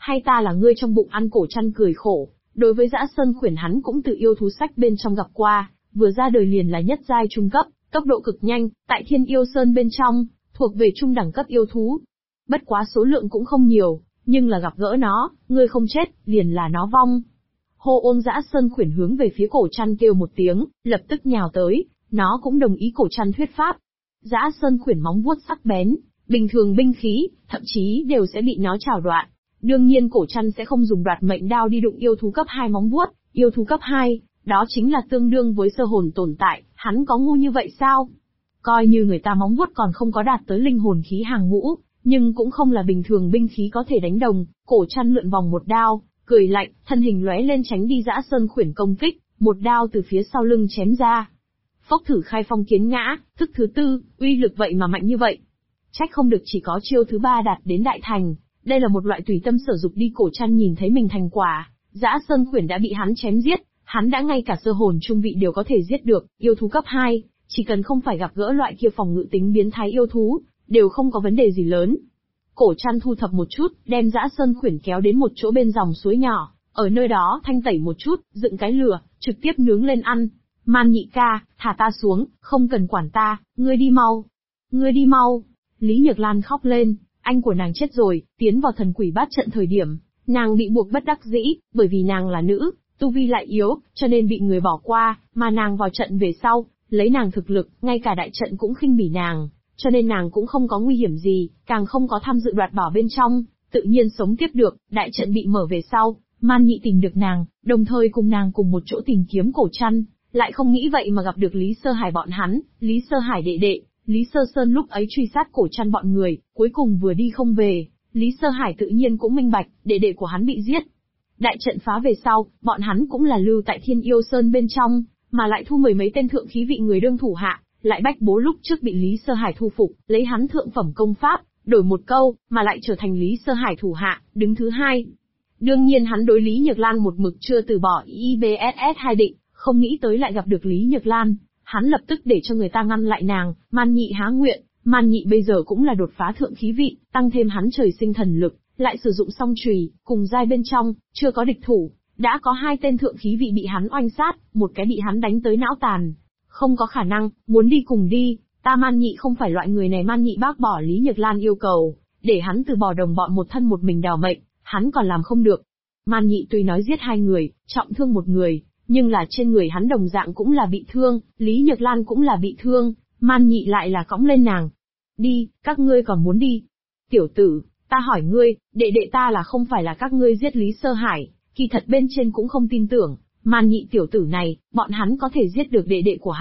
hay ta là ngươi trong bụng ăn? Cổ Trăn cười khổ, đối với Dã Sơn Khuyển hắn cũng từ yêu thú sách bên trong gặp qua, vừa ra đời liền là nhất giai trung cấp, tốc độ cực nhanh, tại Thiên Yêu Sơn bên trong, thuộc về trung đẳng cấp yêu thú. Bất quá số lượng cũng không nhiều, nhưng là gặp gỡ nó, ngươi không chết, liền là nó vong. Hô Ôn Dã Sơn Khuyển hướng về phía Cổ Trăn kêu một tiếng, lập tức nhào tới, nó cũng đồng ý Cổ Trăn thuyết pháp. Dã Sơn Khuyển móng vuốt sắc bén, bình thường binh khí, thậm chí đều sẽ bị nó chảo đoạn. Đương nhiên Cổ Trăn sẽ không dùng đoạt mệnh đao đi đụng yêu thú cấp 2 móng vuốt, yêu thú cấp 2, đó chính là tương đương với sơ hồn tồn tại, hắn có ngu như vậy sao? Coi như người ta móng vuốt còn không có đạt tới linh hồn khí hàng ngũ, nhưng cũng không là bình thường binh khí có thể đánh đồng. Cổ Trăn lượn vòng một đao, cười lạnh, thân hình lóe lên tránh đi Dã Sơn Khuyển công kích, một đao từ phía sau lưng chém ra. Phốc thử khai phong kiến ngã, thức thứ tư, uy lực vậy mà mạnh như vậy. Trách không được chỉ có chiêu thứ 3 đạt đến đại thành, đây là một loại tùy tâm sở dục đi. Cổ Trăn nhìn thấy mình thành quả, Dã Sơn Khuyển đã bị hắn chém giết, hắn đã ngay cả sơ hồn trung vị đều có thể giết được, yêu thú cấp 2, chỉ cần không phải gặp gỡ loại kia phòng ngự tính biến thái yêu thú, đều không có vấn đề gì lớn. Cổ Trăn thu thập một chút, đem Dã Sơn Khuyển kéo đến một chỗ bên dòng suối nhỏ, ở nơi đó thanh tẩy một chút, dựng cái lửa, trực tiếp nướng lên ăn. Man Nhị ca, thả ta xuống, không cần quản ta, ngươi đi mau. Ngươi đi mau. Lý Nhược Lan khóc lên, anh của nàng chết rồi, tiến vào thần quỷ bát trận thời điểm, nàng bị buộc bất đắc dĩ, bởi vì nàng là nữ, tu vi lại yếu, cho nên bị người bỏ qua, mà nàng vào trận về sau, lấy nàng thực lực, ngay cả đại trận cũng khinh bỉ nàng, cho nên nàng cũng không có nguy hiểm gì, càng không có tham dự đoạt bảo bên trong, tự nhiên sống tiếp được. Đại trận bị mở về sau, Man Nhị tìm được nàng, đồng thời cùng nàng cùng một chỗ tìm kiếm Cổ Trăn, lại không nghĩ vậy mà gặp được Lý Sơ Hải bọn hắn. Lý Sơ Hải đệ đệ, Lý Sơ Sơn lúc ấy truy sát Cổ Trăn bọn người, cuối cùng vừa đi không về, Lý Sơ Hải tự nhiên cũng minh bạch, đệ đệ của hắn bị giết. Đại trận phá về sau, bọn hắn cũng là lưu tại Thiên Yêu Sơn bên trong, mà lại thu 10 mấy tên thượng khí vị người đương thủ hạ, lại bách bố lúc trước bị Lý Sơ Hải thu phục, lấy hắn thượng phẩm công pháp, đổi một câu, mà lại trở thành Lý Sơ Hải thủ hạ, đứng thứ 2. Đương nhiên hắn đối Lý Nhược Lan một mực chưa từ bỏ IBSS 2 định, không nghĩ tới lại gặp được Lý Nhược Lan, hắn lập tức để cho người ta ngăn lại nàng. Man Nhị há nguyện, Man Nhị bây giờ cũng là đột phá thượng khí vị, tăng thêm hắn trời sinh thần lực, lại sử dụng song chùy, cùng giai bên trong, chưa có địch thủ, đã có 2 tên thượng khí vị bị hắn oanh sát, một cái bị hắn đánh tới não tàn. Không có khả năng, muốn đi cùng đi, ta Man Nhị không phải loại người này. Man Nhị bác bỏ Lý Nhược Lan yêu cầu, để hắn từ bỏ đồng bọn một thân một mình đào mệnh, hắn còn làm không được. Man Nhị tuy nói giết 2 người, trọng thương 1 người, nhưng là trên người hắn đồng dạng cũng là bị thương, Lý Nhược Lan cũng là bị thương, Man Nhị lại là cõng lên nàng. Đi, các ngươi còn muốn đi? Tiểu tử, ta hỏi ngươi, đệ đệ ta là không phải là các ngươi giết Lý Sơ Hải, kỳ thật bên trên cũng không tin tưởng, Man Nhị tiểu tử này, bọn hắn có thể giết được đệ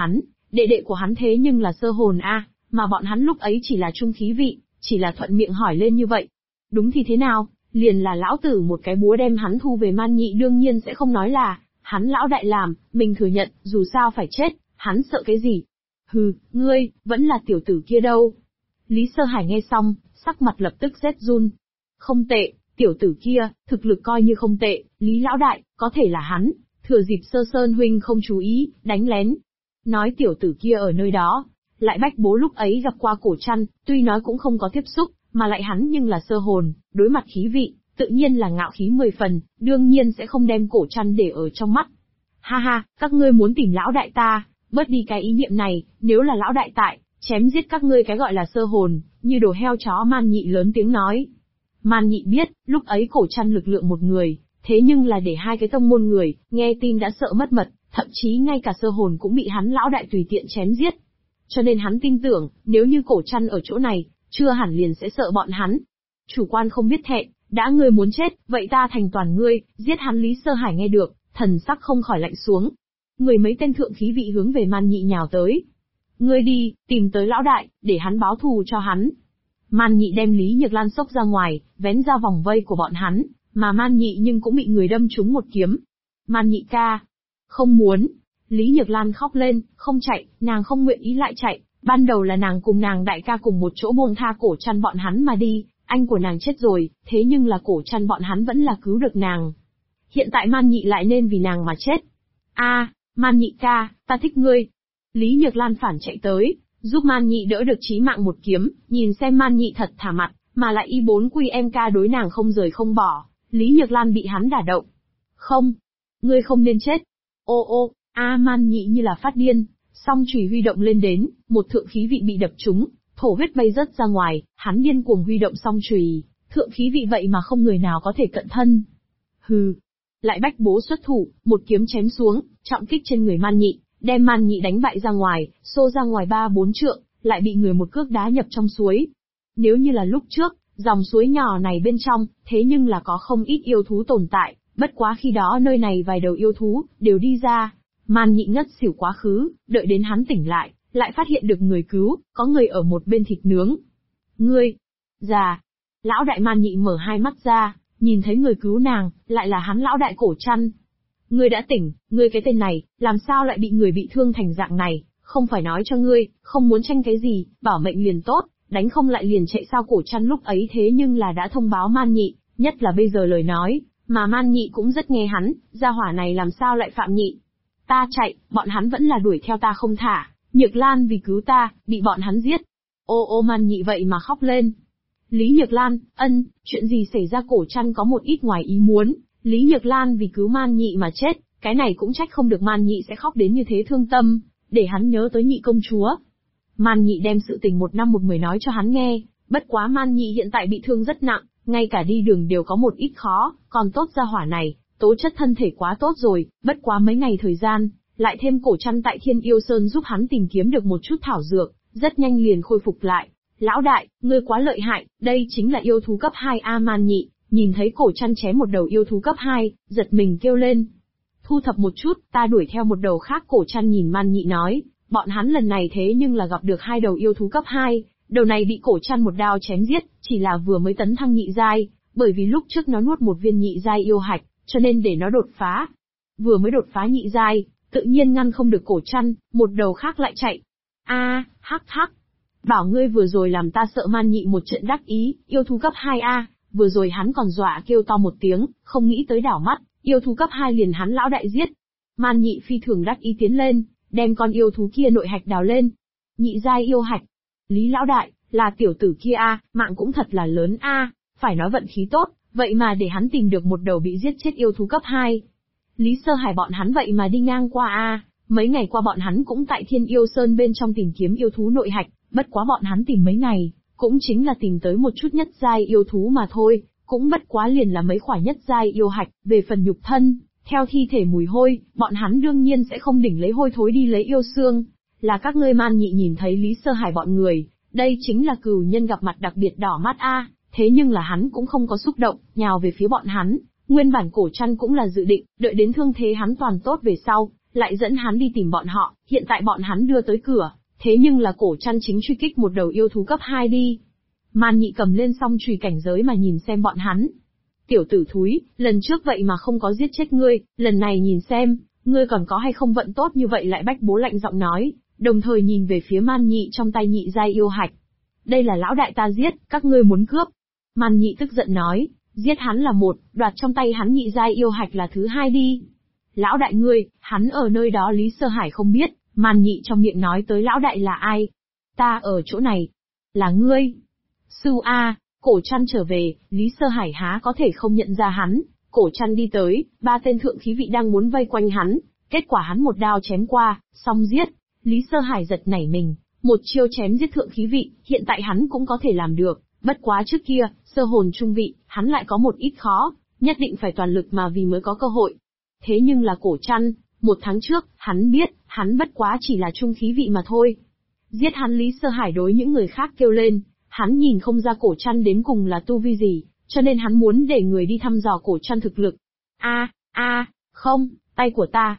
đệ của hắn thế nhưng là sơ hồn a, mà bọn hắn lúc ấy chỉ là trung khí vị, chỉ là thuận miệng hỏi lên như vậy. Đúng thì thế nào, liền là lão tử một cái búa đem hắn thu về. Man Nhị đương nhiên sẽ không nói là hắn lão đại làm, mình thừa nhận, dù sao phải chết, hắn sợ cái gì? Hừ, ngươi, vẫn là tiểu tử kia đâu. Lý Sơ Hải nghe xong, sắc mặt lập tức rét run. Không tệ, tiểu tử kia, thực lực coi như không tệ, Lý lão đại, có thể là hắn, thừa dịp Sơ Sơn huynh không chú ý, đánh lén. Nói tiểu tử kia ở nơi đó, lại bách bố lúc ấy gặp qua Cổ Trăn, tuy nói cũng không có tiếp xúc, mà lại hắn nhưng là sơ hồn, đối mặt khí vị, tự nhiên là ngạo khí 10 phần, đương nhiên sẽ không đem Cổ Trăn để ở trong mắt. Ha ha, các ngươi muốn tìm lão đại ta, bớt đi cái ý niệm này, nếu là lão đại tại, chém giết các ngươi cái gọi là sơ hồn, như đồ heo chó. Man Nhị lớn tiếng nói. Man Nhị biết, lúc ấy Cổ Trăn lực lượng 1 người, thế nhưng là để 2 cái tông môn người, nghe tin đã sợ mất mật, thậm chí ngay cả sơ hồn cũng bị hắn lão đại tùy tiện chém giết. Cho nên hắn tin tưởng, nếu như Cổ Trăn ở chỗ này, chưa hẳn liền sẽ sợ bọn hắn. Chủ quan không biết thẹn, đã ngươi muốn chết, vậy ta thành toàn ngươi, giết hắn. Lý Sơ Hải nghe được, thần sắc không khỏi lạnh xuống. Người mấy tên thượng khí vị hướng về Man Nhị nhào tới. Ngươi đi, tìm tới lão đại, để hắn báo thù cho hắn. Man Nhị đem Lý Nhược Lan xốc ra ngoài, vén ra vòng vây của bọn hắn, mà Man Nhị nhưng cũng bị người đâm trúng một kiếm. Man Nhị ca. Không muốn. Lý Nhược Lan khóc lên, không chạy, nàng không nguyện ý lại chạy. Ban đầu là nàng cùng nàng đại ca cùng một chỗ buông tha Cổ Trăn bọn hắn mà đi, anh của nàng chết rồi, thế nhưng là Cổ Trăn bọn hắn vẫn là cứu được nàng. Hiện tại Man Nhị lại nên vì nàng mà chết. A, Man Nhị ca, ta thích ngươi. Lý Nhược Lan phản chạy tới, giúp Man Nhị đỡ được chí mạng một kiếm, nhìn xem Man Nhị thật thà mặt, mà lại Y4QMK đối nàng không rời không bỏ, Lý Nhược Lan bị hắn đả động. Không, ngươi không nên chết. Ô ô, Man Nhị như là phát điên, song chùy huy động lên đến, một thượng khí vị bị đập trúng, thổ huyết bay rớt ra ngoài, hắn điên cuồng huy động song chùy, thượng khí vị vậy mà không người nào có thể cận thân. Hừ, lại bách bố xuất thủ, một kiếm chém xuống, trọng kích trên người Man Nhị, đem Man Nhị đánh bại ra ngoài, xô ra ngoài 3-4 trượng, lại bị người một cước đá nhập trong suối. Nếu như là lúc trước, dòng suối nhỏ này bên trong, thế nhưng là có không ít yêu thú tồn tại, bất quá khi đó nơi này vài đầu yêu thú, đều đi ra. Man Nhị ngất xỉu quá khứ, đợi đến hắn tỉnh lại phát hiện được người cứu, có người ở một bên thịt nướng. Ngươi, già. Lão đại Man Nhị mở hai mắt ra, nhìn thấy người cứu nàng, lại là hắn lão đại Cổ Trăn. Ngươi đã tỉnh, ngươi cái tên này, làm sao lại bị người bị thương thành dạng này, không phải nói cho ngươi, không muốn tranh cái gì, bảo mệnh liền tốt, đánh không lại liền chạy sao. Cổ Trăn lúc ấy thế nhưng là đã thông báo Man Nhị, nhất là bây giờ lời nói, mà Man Nhị cũng rất nghe hắn, gia hỏa này làm sao lại phạm nhị. Ta chạy, bọn hắn vẫn là đuổi theo ta không thả, Nhược Lan vì cứu ta, bị bọn hắn giết. Ô Man Nhị vậy mà khóc lên. Lý Nhược Lan, chuyện gì xảy ra? Cổ Trăn có một ít ngoài ý muốn, Lý Nhược Lan vì cứu Man Nhị mà chết, cái này cũng trách không được Man Nhị sẽ khóc đến như thế thương tâm, để hắn nhớ tới nhị công chúa. Man Nhị đem sự tình một năm một mười nói cho hắn nghe, bất quá Man Nhị hiện tại bị thương rất nặng, ngay cả đi đường đều có một ít khó, còn tốt gia hỏa này, tố chất thân thể quá tốt rồi, bất quá mấy ngày thời gian, lại thêm Cổ Trăn tại Thiên Yêu Sơn giúp hắn tìm kiếm được một chút thảo dược, rất nhanh liền khôi phục lại. Lão đại, ngươi quá lợi hại, đây chính là yêu thú cấp 2 Man Nhị, nhìn thấy Cổ Trăn chém một đầu yêu thú cấp 2, giật mình kêu lên. Thu thập một chút, ta đuổi theo một đầu khác. Cổ Trăn nhìn Man Nhị nói, bọn hắn lần này thế nhưng là gặp được 2 đầu yêu thú cấp 2, đầu này bị Cổ Trăn một đao chém giết, chỉ là vừa mới tấn thăng nhị giai, bởi vì lúc trước nó nuốt một viên nhị giai yêu hạch, cho nên để nó đột phá. Vừa mới đột phá nhị giai, tự nhiên ngăn không được Cổ Trăn, một đầu khác lại chạy. Hắc. Bảo ngươi vừa rồi làm ta sợ. Man Nhị một trận đắc ý, yêu thú cấp 2 vừa rồi hắn còn dọa kêu to một tiếng, không nghĩ tới đảo mắt, yêu thú cấp 2 liền hắn lão đại giết. Man Nhị phi thường đắc ý tiến lên, đem con yêu thú kia nội hạch đào lên. Nhị giai yêu hạch. Lý lão đại, là tiểu tử kia mạng cũng thật là lớn phải nói vận khí tốt, vậy mà để hắn tìm được một đầu bị giết chết yêu thú cấp 2. Lý Sơ Hải bọn hắn vậy mà đi ngang qua mấy ngày qua bọn hắn cũng tại Thiên Yêu Sơn bên trong tìm kiếm yêu thú nội hạch, bất quá bọn hắn tìm mấy ngày, cũng chính là tìm tới một chút nhất giai yêu thú mà thôi, cũng bất quá liền là mấy khỏa nhất giai yêu hạch. Về phần nhục thân, theo thi thể mùi hôi, bọn hắn đương nhiên sẽ không đỉnh lấy hôi thối đi lấy yêu xương. Là các ngươi Man Nhị nhìn thấy Lý Sơ Hải bọn người, đây chính là cừu nhân gặp mặt đặc biệt đỏ mắt thế nhưng là hắn cũng không có xúc động, nhào về phía bọn hắn. Nguyên bản Cổ Trăn cũng là dự định, đợi đến thương thế hắn toàn tốt về sau, lại dẫn hắn đi tìm bọn họ, hiện tại bọn hắn đưa tới cửa, thế nhưng là Cổ Trăn chính truy kích một đầu yêu thú cấp 2 đi. Man Nhị cầm lên song chùy cảnh giới mà nhìn xem bọn hắn. Tiểu tử thúi, lần trước vậy mà không có giết chết ngươi, lần này nhìn xem, ngươi còn có hay không vận tốt như vậy. Lại bách bố lạnh giọng nói, đồng thời nhìn về phía Man Nhị trong tay nhị giai yêu hạch. Đây là lão đại ta giết, các ngươi muốn cướp. Man Nhị tức giận nói, giết hắn là một, đoạt trong tay hắn nhị giai yêu hạch là thứ hai đi. Lão đại ngươi, hắn ở nơi đó. Lý Sơ Hải không biết, Man Nhị trong miệng nói tới lão đại là ai. Ta ở chỗ này. Là ngươi. Sư Cổ Trăn trở về, Lý Sơ Hải há có thể không nhận ra hắn. Cổ Trăn đi tới, 3 tên thượng khí vị đang muốn vây quanh hắn, kết quả hắn một đao chém qua, xong giết. Lý Sơ Hải giật nảy mình, một chiêu chém giết thượng khí vị, hiện tại hắn cũng có thể làm được, bất quá trước kia, sơ hồn trung vị, hắn lại có một ít khó, nhất định phải toàn lực mà vì mới có cơ hội. Thế nhưng là Cổ Trăn, 1 tháng trước, hắn biết, hắn bất quá chỉ là trung khí vị mà thôi. Giết hắn. Lý Sơ Hải đối những người khác kêu lên, hắn nhìn không ra Cổ Trăn đến cùng là tu vi gì, cho nên hắn muốn để người đi thăm dò Cổ Trăn thực lực. Không, tay của ta.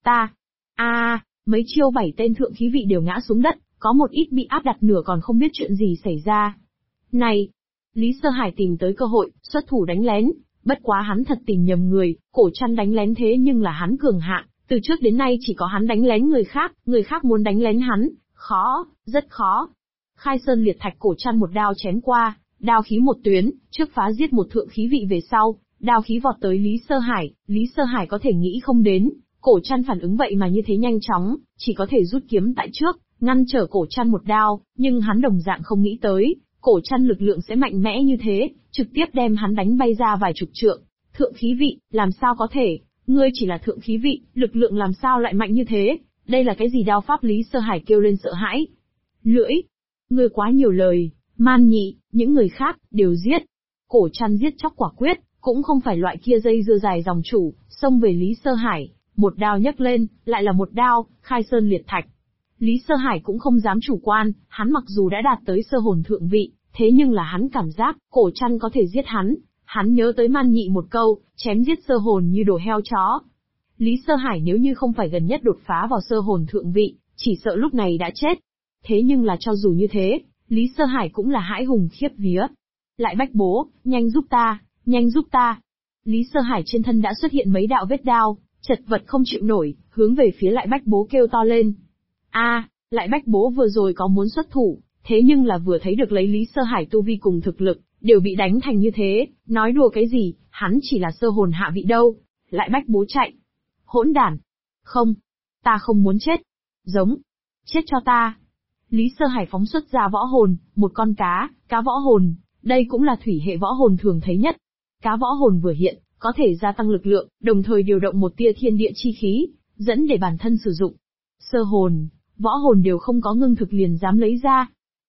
Mấy chiêu 7 tên thượng khí vị đều ngã xuống đất, có một ít bị áp đặt nửa còn không biết chuyện gì xảy ra. Này! Lý Sơ Hải tìm tới cơ hội, xuất thủ đánh lén, bất quá hắn thật tìm nhầm người. Cổ Trăn đánh lén thế nhưng là hắn cường hạng, từ trước đến nay chỉ có hắn đánh lén người khác muốn đánh lén hắn, khó, rất khó. Khai sơn liệt thạch. Cổ Trăn một đao chém qua, đao khí một tuyến, trước phá giết một thượng khí vị về sau, đao khí vọt tới Lý Sơ Hải. Lý Sơ Hải có thể nghĩ không đến, Cổ Trăn phản ứng vậy mà như thế nhanh chóng, chỉ có thể rút kiếm tại trước, ngăn trở Cổ Trăn một đao, nhưng hắn đồng dạng không nghĩ tới, Cổ Trăn lực lượng sẽ mạnh mẽ như thế, trực tiếp đem hắn đánh bay ra vài chục trượng, Thượng khí vị, làm sao có thể, ngươi chỉ là thượng khí vị, lực lượng làm sao lại mạnh như thế, đây là cái gì đao pháp? Lý Sơ Hải kêu lên sợ hãi. Lưỡi, ngươi quá nhiều lời, Man Nhị, những người khác, đều giết. Cổ Trăn giết chóc quả quyết, cũng không phải loại kia dây dưa dài dòng chủ, xông về Lý Sơ Hải, một đao nhấc lên, lại là một đao, khai sơn liệt thạch. Lý Sơ Hải cũng không dám chủ quan, hắn mặc dù đã đạt tới sơ hồn thượng vị, thế nhưng là hắn cảm giác, Cổ Trăn có thể giết hắn. Hắn nhớ tới Man Nhị một câu, chém giết sơ hồn như đồ heo chó. Lý Sơ Hải nếu như không phải gần nhất đột phá vào sơ hồn thượng vị, chỉ sợ lúc này đã chết. Thế nhưng là cho dù như thế, Lý Sơ Hải cũng là hãi hùng khiếp vía. Lại Bách Bố, nhanh giúp ta, nhanh giúp ta. Lý Sơ Hải trên thân đã xuất hiện mấy đạo vết đao, chật vật không chịu nổi, hướng về phía Lại Bách Bố kêu to lên. Lại Bách Bố vừa rồi có muốn xuất thủ, thế nhưng là vừa thấy được lấy Lý Sơ Hải tu vi cùng thực lực, đều bị đánh thành như thế, nói đùa cái gì, hắn chỉ là sơ hồn hạ vị đâu. Lại Bách Bố chạy. Hỗn đản. Không. Ta không muốn chết. Giống. Chết cho ta. Lý Sơ Hải phóng xuất ra võ hồn, một con cá võ hồn, đây cũng là thủy hệ võ hồn thường thấy nhất. Cá võ hồn vừa hiện, có thể gia tăng lực lượng, đồng thời điều động một tia thiên địa chi khí, dẫn để bản thân sử dụng. Sơ hồn, võ hồn đều không có ngưng thực liền dám lấy ra.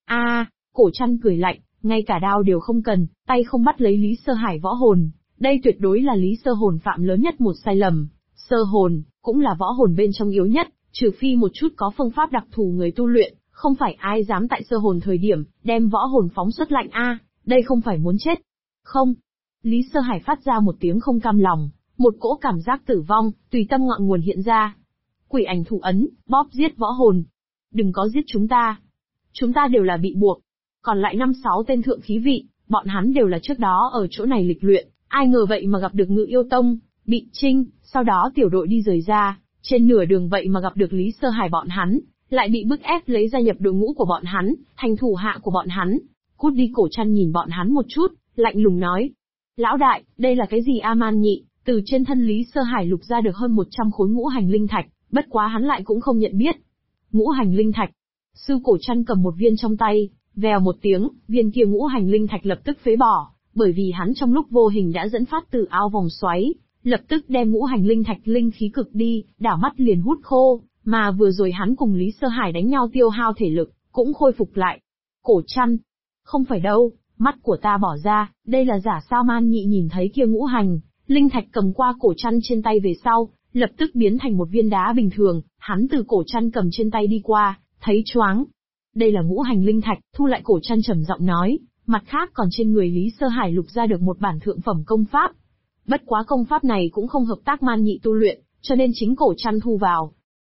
Cổ Trăn cười lạnh, ngay cả đao đều không cần, tay không bắt lấy Lý Sơ Hải võ hồn, đây tuyệt đối là Lý Sơ hồn phạm lớn nhất một sai lầm. Sơ hồn, cũng là võ hồn bên trong yếu nhất, trừ phi một chút có phương pháp đặc thù người tu luyện, không phải ai dám tại sơ hồn thời điểm, đem võ hồn phóng xuất lạnh đây không phải muốn chết. Không. Lý Sơ Hải phát ra một tiếng không cam lòng, một cỗ cảm giác tử vong, tùy tâm ngọn nguồn hiện ra. Quỷ ảnh thủ ấn, bóp giết võ hồn. Đừng có giết chúng ta. Chúng ta đều là bị buộc. Còn lại 5-6 tên thượng khí vị, bọn hắn đều là trước đó ở chỗ này lịch luyện, ai ngờ vậy mà gặp được Ngự Yêu Tông, bị trinh, sau đó tiểu đội đi rời ra, trên nửa đường vậy mà gặp được Lý Sơ Hải bọn hắn, lại bị bức ép lấy gia nhập đội ngũ của bọn hắn, thành thủ hạ của bọn hắn. Cút đi. Cổ Trăn nhìn bọn hắn một chút, lạnh lùng nói. Lão đại, đây là cái gì? Man Nhị, từ trên thân Lý Sơ Hải lục ra được hơn 100 khối ngũ hành linh thạch, bất quá hắn lại cũng không nhận biết. Ngũ hành linh thạch. Sư Cổ Trăn cầm một viên trong tay, vèo một tiếng, viên kia ngũ hành linh thạch lập tức phế bỏ, bởi vì hắn trong lúc vô hình đã dẫn phát từ ao vòng xoáy, lập tức đem ngũ hành linh thạch linh khí cực đi, đảo mắt liền hút khô, mà vừa rồi hắn cùng Lý Sơ Hải đánh nhau tiêu hao thể lực, cũng khôi phục lại. Cổ Trăn, không phải đâu, mắt của ta bỏ ra, đây là giả sao? Man Nhị nhìn thấy kia ngũ hành linh thạch cầm qua Cổ Trăn trên tay về sau, lập tức biến thành một viên đá bình thường, hắn từ Cổ Trăn cầm trên tay đi qua, thấy choáng. Đây là ngũ hành linh thạch, thu lại. Cổ Trăn trầm giọng nói, mặt khác còn trên người Lý Sơ Hải lục ra được một bản thượng phẩm công pháp. Bất quá công pháp này cũng không hợp tác Man Nhị tu luyện, cho nên chính Cổ Trăn thu vào.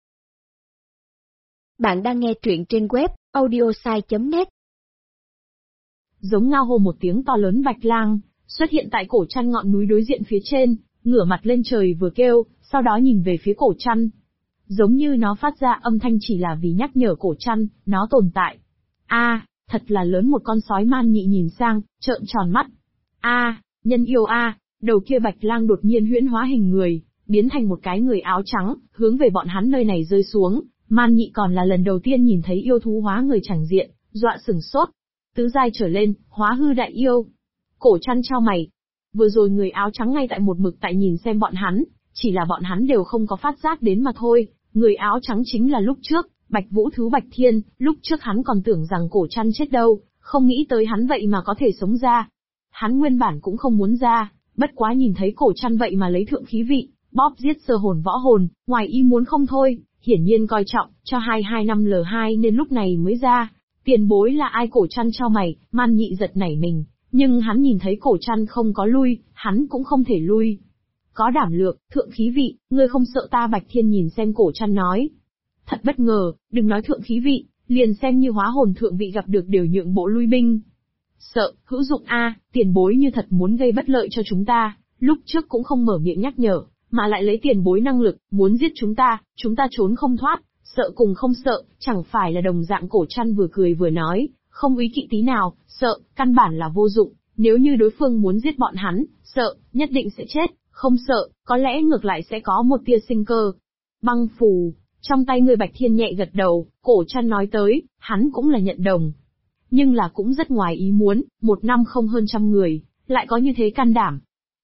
Bạn đang nghe truyện trên web audiosai.net. Giống ngao hô một tiếng to lớn, bạch lang xuất hiện tại Cổ Trăn ngọn núi đối diện phía trên, ngửa mặt lên trời vừa kêu, sau đó nhìn về phía Cổ Trăn. Giống như nó phát ra âm thanh chỉ là vì nhắc nhở Cổ Trăn, nó tồn tại. Thật là lớn một con sói. Man Nhị nhìn sang, trợn tròn mắt. Nhân yêu đầu kia bạch lang đột nhiên huyễn hóa hình người, biến thành một cái người áo trắng, hướng về bọn hắn nơi này rơi xuống. Man Nhị còn là lần đầu tiên nhìn thấy yêu thú hóa người chẳng diện, dọa sửng sốt. Tứ giai trở lên, hóa hư đại yêu. Cổ Trăn chau mày. Vừa rồi người áo trắng ngay tại một mực tại nhìn xem bọn hắn, chỉ là bọn hắn đều không có phát giác đến mà thôi. Người áo trắng chính là lúc trước, Bạch Vũ Thứ Bạch Thiên, lúc trước hắn còn tưởng rằng Cổ Trăn chết đâu, không nghĩ tới hắn vậy mà có thể sống ra. Hắn nguyên bản cũng không muốn ra, bất quá nhìn thấy Cổ Trăn vậy mà lấy thượng khí vị, bóp giết sơ hồn võ hồn, ngoài ý muốn không thôi, hiển nhiên coi trọng, cho 225L2 nên lúc này mới ra. Tiền bối là ai? Cổ Trăn chau mày. Man Nhị giật nảy mình, nhưng hắn nhìn thấy Cổ Trăn không có lui, hắn cũng không thể lui. Có đảm lược, thượng khí vị, ngươi không sợ ta? Bạch Thiên nhìn xem Cổ Trăn nói. Thật bất ngờ, đừng nói thượng khí vị, liền xem như hóa hồn thượng vị gặp được đều nhượng bộ lui binh. Sợ, hữu dụng tiền bối như thật muốn gây bất lợi cho chúng ta, lúc trước cũng không mở miệng nhắc nhở, mà lại lấy tiền bối năng lực, muốn giết chúng ta trốn không thoát, sợ cùng không sợ, chẳng phải là đồng dạng. Cổ Trăn vừa cười vừa nói, không úy kỵ tí nào, sợ, căn bản là vô dụng, nếu như đối phương muốn giết bọn hắn, sợ, nhất định sẽ chết, không sợ, có lẽ ngược lại sẽ có một tia sinh cơ. Băng phù, trong tay người. Bạch Thiên nhẹ gật đầu, Cổ Trăn nói tới, hắn cũng là nhận đồng. Nhưng là cũng rất ngoài ý muốn, một năm không hơn trăm người, lại có như thế can đảm.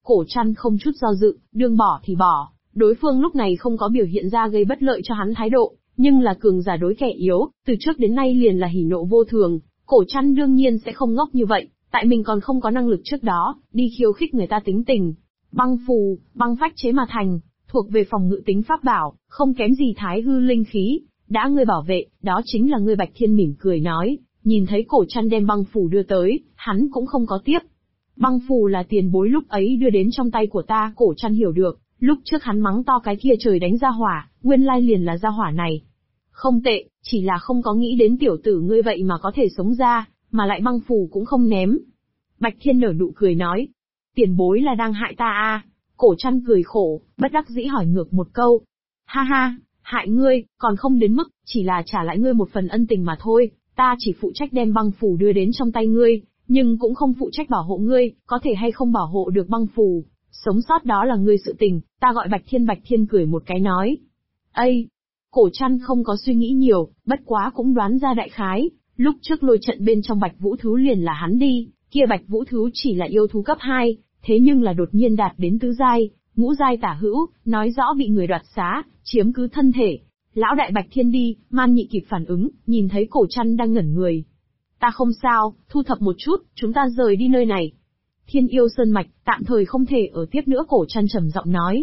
Cổ Trăn không chút do dự, đương bỏ thì bỏ. Đối phương lúc này không có biểu hiện ra gây bất lợi cho hắn thái độ, nhưng là cường giả đối kẻ yếu, từ trước đến nay liền là hỉ nộ vô thường. Cổ Trăn đương nhiên sẽ không ngốc như vậy, tại mình còn không có năng lực trước đó, đi khiêu khích người ta tính tình. Băng phù, băng phách chế mà thành, thuộc về phòng ngự tính pháp bảo, không kém gì thái hư linh khí. Đã ngươi bảo vệ, đó chính là ngươi. Bạch Thiên mỉm cười nói, nhìn thấy Cổ Trăn đem băng phù đưa tới, hắn cũng không có tiếp. Băng phù là tiền bối lúc ấy đưa đến trong tay của ta. Cổ Trăn hiểu được, lúc trước hắn mắng to cái kia trời đánh ra hỏa, nguyên lai liền là ra hỏa này. Không tệ, chỉ là không có nghĩ đến tiểu tử ngươi vậy mà có thể sống ra, mà lại băng phù cũng không ném. Bạch Thiên nở nụ cười nói, tiền bối là đang hại ta à? Cổ Trăn cười khổ, bất đắc dĩ hỏi ngược một câu. Ha ha, hại ngươi, còn không đến mức, chỉ là trả lại ngươi một phần ân tình mà thôi, ta chỉ phụ trách đem băng phù đưa đến trong tay ngươi, nhưng cũng không phụ trách bảo hộ ngươi, có thể hay không bảo hộ được băng phù, sống sót đó là ngươi sự tình, ta gọi Bạch Thiên. Bạch Thiên cười một cái nói. Ây! Cổ Trăn không có suy nghĩ nhiều, bất quá cũng đoán ra đại khái, lúc trước lôi trận bên trong Bạch Vũ Thứ liền là hắn đi, kia Bạch Vũ Thứ chỉ là yêu thú cấp 2, thế nhưng là đột nhiên đạt đến tứ giai, ngũ giai tả hữu, nói rõ bị người đoạt xá, chiếm cứ thân thể. Lão đại Bạch Thiên đi, Man Nhị kịp phản ứng, nhìn thấy Cổ Trăn đang ngẩn người. Ta không sao, thu thập một chút, chúng ta rời đi nơi này. Thiên Yêu Sơn Mạch, tạm thời không thể ở tiếp nữa. Cổ Trăn trầm giọng nói.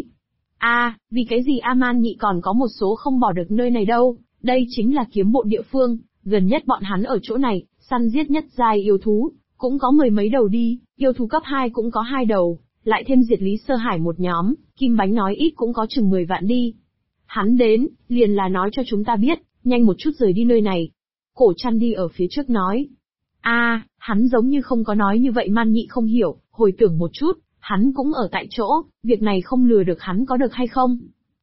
Vì cái gì Man Nhị còn có một số không bỏ được nơi này đâu, đây chính là kiếm bộ địa phương, gần nhất bọn hắn ở chỗ này, săn giết nhất giai yêu thú, cũng có mười mấy đầu đi, yêu thú cấp 2 cũng có 2 đầu, lại thêm diệt Lý Sơ Hải một nhóm, Kim Bánh nói ít cũng có chừng 10 vạn đi. Hắn đến, liền là nói cho chúng ta biết, nhanh một chút rời đi nơi này. Cổ Trăn đi ở phía trước nói. Hắn giống như không có nói như vậy. Man Nhị không hiểu, hồi tưởng một chút, hắn cũng ở tại chỗ, việc này không lừa được hắn có được hay không?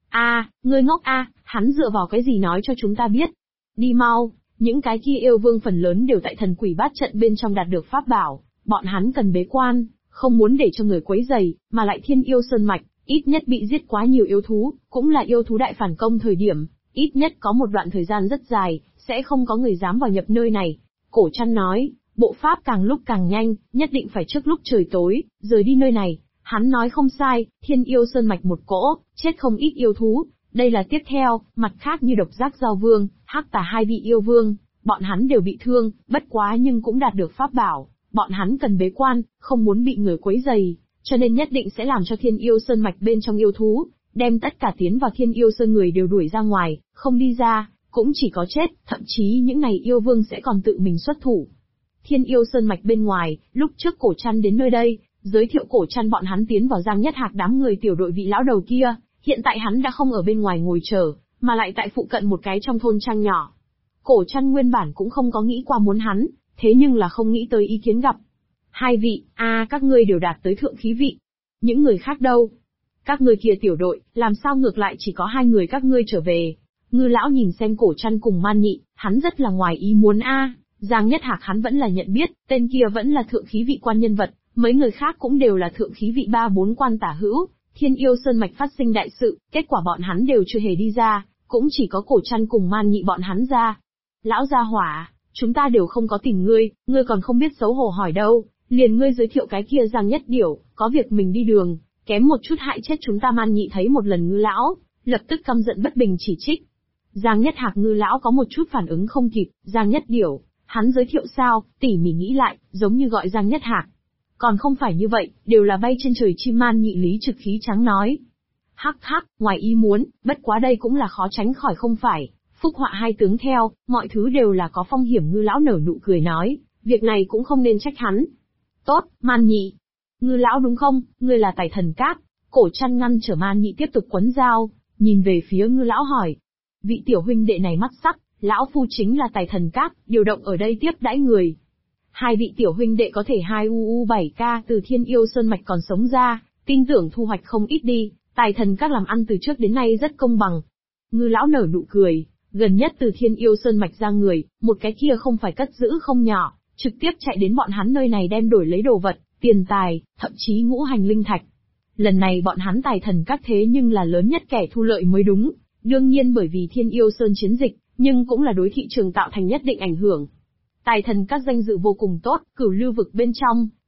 Ngươi ngốc hắn dựa vào cái gì nói cho chúng ta biết? Đi mau, những cái kia yêu vương phần lớn đều tại thần quỷ bát trận bên trong đạt được pháp bảo, bọn hắn cần bế quan, không muốn để cho người quấy rầy, mà lại Thiên Yêu Sơn Mạch, ít nhất bị giết quá nhiều yêu thú, cũng là yêu thú đại phản công thời điểm, ít nhất có một đoạn thời gian rất dài, sẽ không có người dám vào nhập nơi này. Cổ Trăn nói, bộ pháp càng lúc càng nhanh, nhất định phải trước lúc trời tối, rời đi nơi này. Hắn nói không sai, Thiên Yêu Sơn Mạch một cỗ, chết không ít yêu thú. Đây là tiếp theo, mặt khác như Độc Giác Giao Vương, Hắc Tà hai vị yêu vương, bọn hắn đều bị thương, bất quá nhưng cũng đạt được pháp bảo. Bọn hắn cần bế quan, không muốn bị người quấy rầy, cho nên nhất định sẽ làm cho Thiên Yêu Sơn Mạch bên trong yêu thú, đem tất cả tiến vào Thiên Yêu Sơn người đều đuổi ra ngoài, không đi ra, cũng chỉ có chết, thậm chí những này yêu vương sẽ còn tự mình xuất thủ. Thiên Yêu Sơn Mạch bên ngoài, lúc trước Cổ Trăn đến nơi đây, giới thiệu Cổ Trăn bọn hắn tiến vào Giang Nhất Hạc đám người tiểu đội vị lão đầu kia, hiện tại hắn đã không ở bên ngoài ngồi chờ, mà lại tại phụ cận một cái trong thôn trang nhỏ. Cổ Trăn nguyên bản cũng không có nghĩ qua muốn hắn, thế nhưng là không nghĩ tới ý kiến gặp. Hai vị, các ngươi đều đạt tới thượng khí vị. Những người khác đâu? Các ngươi kia tiểu đội, làm sao ngược lại chỉ có 2 người các ngươi trở về? Ngư lão nhìn xem Cổ Trăn cùng Man Nhị, hắn rất là ngoài ý muốn Giang Nhất Hạc hắn vẫn là nhận biết, tên kia vẫn là thượng khí vị quan nhân vật, mấy người khác cũng đều là thượng khí vị 3-4 quan tả hữu. Thiên Yêu Sơn Mạch phát sinh đại sự, kết quả bọn hắn đều chưa hề đi ra, cũng chỉ có Cổ Trăn cùng Man Nhị bọn hắn ra. Lão gia hỏa, chúng ta đều không có tìm ngươi còn không biết xấu hổ hỏi đâu, liền ngươi giới thiệu cái kia Giang Nhất Điểu, có việc mình đi đường, kém một chút hại chết chúng ta. Man Nhị thấy một lần Ngư lão, lập tức căm giận bất bình chỉ trích. Giang Nhất Hạc Ngư lão có một chút phản ứng không kịp, Giang Nhất Điểu, hắn giới thiệu sao? Tỉ mỉ nghĩ lại, giống như gọi Giang Nhất Hạc. Còn không phải như vậy, đều là bay trên trời chim. Man Nhị lý trực khí trắng nói. Hắc, ngoài ý muốn, bất quá đây cũng là khó tránh khỏi không phải. Phúc họa hai tướng theo, mọi thứ đều là có phong hiểm. Ngư lão nở nụ cười nói, việc này cũng không nên trách hắn. Tốt, Man Nhị. Ngư lão đúng không, ngươi là Tài Thần Các. Cổ Trăn ngăn trở Man Nhị tiếp tục quấn dao, nhìn về phía Ngư lão hỏi. Vị tiểu huynh đệ này mắt sắc, lão phu chính là Tài Thần Các, điều động ở đây tiếp đãi người. 2 vị tiểu huynh đệ có thể 2UU7K từ Thiên Yêu Sơn Mạch còn sống ra, tin tưởng thu hoạch không ít đi, Tài Thần Các làm ăn từ trước đến nay rất công bằng. Ngư lão nở nụ cười, gần nhất từ Thiên Yêu Sơn Mạch ra người, một cái kia không phải cất giữ không nhỏ, trực tiếp chạy đến bọn hắn nơi này đem đổi lấy đồ vật, tiền tài, thậm chí ngũ hành linh thạch. Lần này bọn hắn Tài Thần Các thế nhưng là lớn nhất kẻ thu lợi mới đúng, đương nhiên bởi vì Thiên Yêu Sơn chiến dịch, nhưng cũng là đối thị trường tạo thành nhất định ảnh hưởng. Tài Thần Các danh dự vô cùng tốt, Cửu Lưu vực bên trong,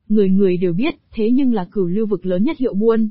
người người đều biết, thế nhưng là cửu lưu vực lớn nhất hiệu buôn.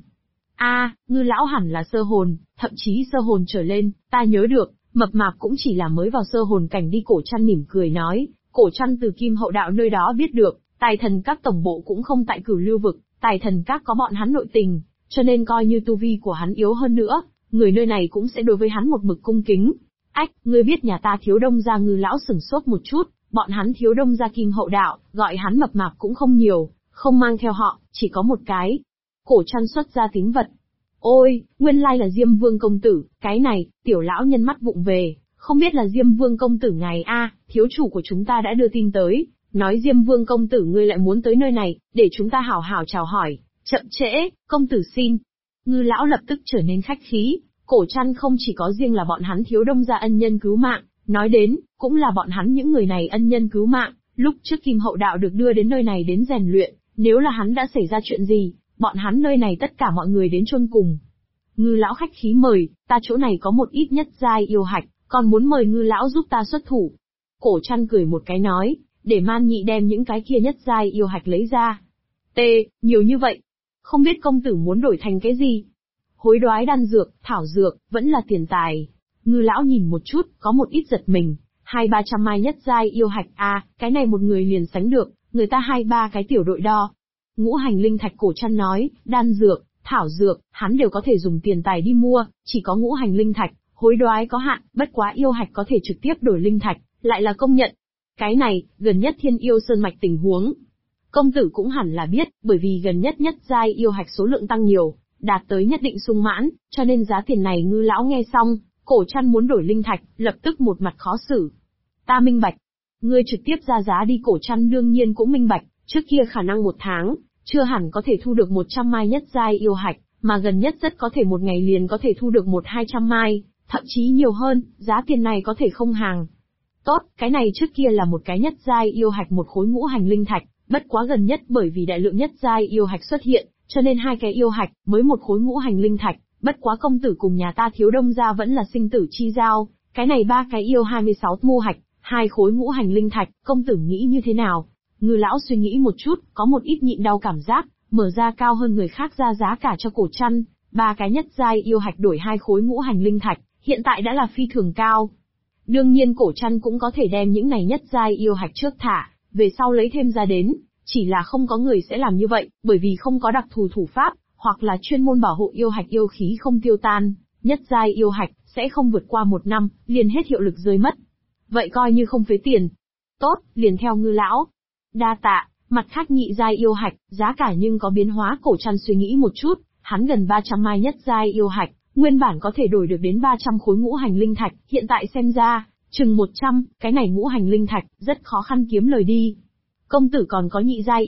Ngư lão hẳn là sơ hồn, thậm chí sơ hồn trở lên, ta nhớ được, mập mạp cũng chỉ là mới vào sơ hồn cảnh đi. Cổ Trăn mỉm cười nói, Cổ Trăn từ Kim Hậu Đạo nơi đó biết được, Tài Thần Các tổng bộ cũng không tại cửu lưu vực, Tài Thần Các có bọn hắn nội tình, cho nên coi như tu vi của hắn yếu hơn nữa, người nơi này cũng sẽ đối với hắn một mực cung kính. Ngươi biết nhà ta Thiếu Đông gia? Ngư lão sửng sốt một chút, bọn hắn Thiếu Đông gia Kim Hậu Đạo, gọi hắn mập mạp cũng không nhiều, không mang theo họ, chỉ có một cái. Cổ Trăn xuất ra tín vật. Ôi, nguyên lai là Diêm Vương công tử, cái này, tiểu lão nhân mắt vụng về, không biết là Diêm Vương công tử ngài thiếu chủ của chúng ta đã đưa tin tới, nói Diêm Vương công tử ngươi lại muốn tới nơi này, để chúng ta hảo hảo chào hỏi, chậm trễ, công tử xin. Ngư lão lập tức trở nên khách khí, Cổ Trăn không chỉ có riêng là bọn hắn Thiếu Đông gia ân nhân cứu mạng, nói đến, cũng là bọn hắn những người này ân nhân cứu mạng, lúc trước Kim Hậu Đạo được đưa đến nơi này đến rèn luyện, nếu là hắn đã xảy ra chuyện gì, bọn hắn nơi này tất cả mọi người đến chôn cùng. Ngư lão khách khí mời, ta chỗ này có một ít nhất giai yêu hạch, còn muốn mời Ngư lão giúp ta xuất thủ. Cổ Trăn cười một cái nói, để Man Nhị đem những cái kia nhất giai yêu hạch lấy ra. Nhiều như vậy, không biết công tử muốn đổi thành cái gì? Hối đoái đan dược, thảo dược, vẫn là tiền tài. Ngư lão nhìn một chút, có một ít giật mình, 200-300 mai nhất giai yêu hạch, cái này một người liền sánh được, người ta 2-3 cái tiểu đội đo. Ngũ hành linh thạch. Cổ Trăn nói, đan dược, thảo dược, hắn đều có thể dùng tiền tài đi mua, chỉ có ngũ hành linh thạch, hối đoái có hạn, bất quá yêu hạch có thể trực tiếp đổi linh thạch, lại là công nhận. Cái này, gần nhất Thiên Yêu Sơn mạch tình huống, công tử cũng hẳn là biết, bởi vì gần nhất nhất giai yêu hạch số lượng tăng nhiều, đạt tới nhất định sung mãn, cho nên giá tiền này. Ngư lão nghe xong, Cổ Trăn muốn đổi linh thạch, lập tức một mặt khó xử. Ta minh bạch, ngươi trực tiếp ra giá đi. Cổ Trăn đương nhiên cũng minh bạch, trước kia khả năng một tháng, chưa hẳn có thể thu được 100 mai nhất giai yêu hạch, mà gần nhất rất có thể một ngày liền có thể thu được 100-200 mai, thậm chí nhiều hơn, giá tiền này có thể không hàng. Tốt, cái này trước kia là một cái nhất giai yêu hạch một khối ngũ hành linh thạch, bất quá gần nhất bởi vì đại lượng nhất giai yêu hạch xuất hiện, cho nên 2 cái yêu hạch mới một khối ngũ hành linh thạch, bất quá công tử cùng nhà ta Thiếu Đông gia vẫn là sinh tử chi giao, cái này 3 cái yêu 26 mô hạch, 2 khối ngũ hành linh thạch, công tử nghĩ như thế nào? Ngư lão suy nghĩ một chút, có một ít nhịn đau cảm giác, mở ra cao hơn người khác ra giá cả cho Cổ Trăn, 3 cái nhất giai yêu hạch đổi 2 khối ngũ hành linh thạch, hiện tại đã là phi thường cao. Đương nhiên Cổ Trăn cũng có thể đem những này nhất giai yêu hạch trước thả, về sau lấy thêm ra đến, chỉ là không có người sẽ làm như vậy, bởi vì không có đặc thù thủ pháp, hoặc là chuyên môn bảo hộ yêu hạch yêu khí không tiêu tan, nhất giai yêu hạch sẽ không vượt qua 1 năm, liền hết hiệu lực rơi mất. Vậy coi như không phế tiền. Tốt, liền theo Ngư lão. Đa tạ. Mặt khác nhị giai yêu hạch, giá cả nhưng có biến hóa. Cổ Trăn suy nghĩ một chút, hắn gần 300 mai nhất giai yêu hạch, nguyên bản có thể đổi được đến 300 khối ngũ hành linh thạch, hiện tại xem ra, chừng 100, cái này ngũ hành linh thạch, rất khó khăn kiếm lời đi. Công tử còn có nhị giai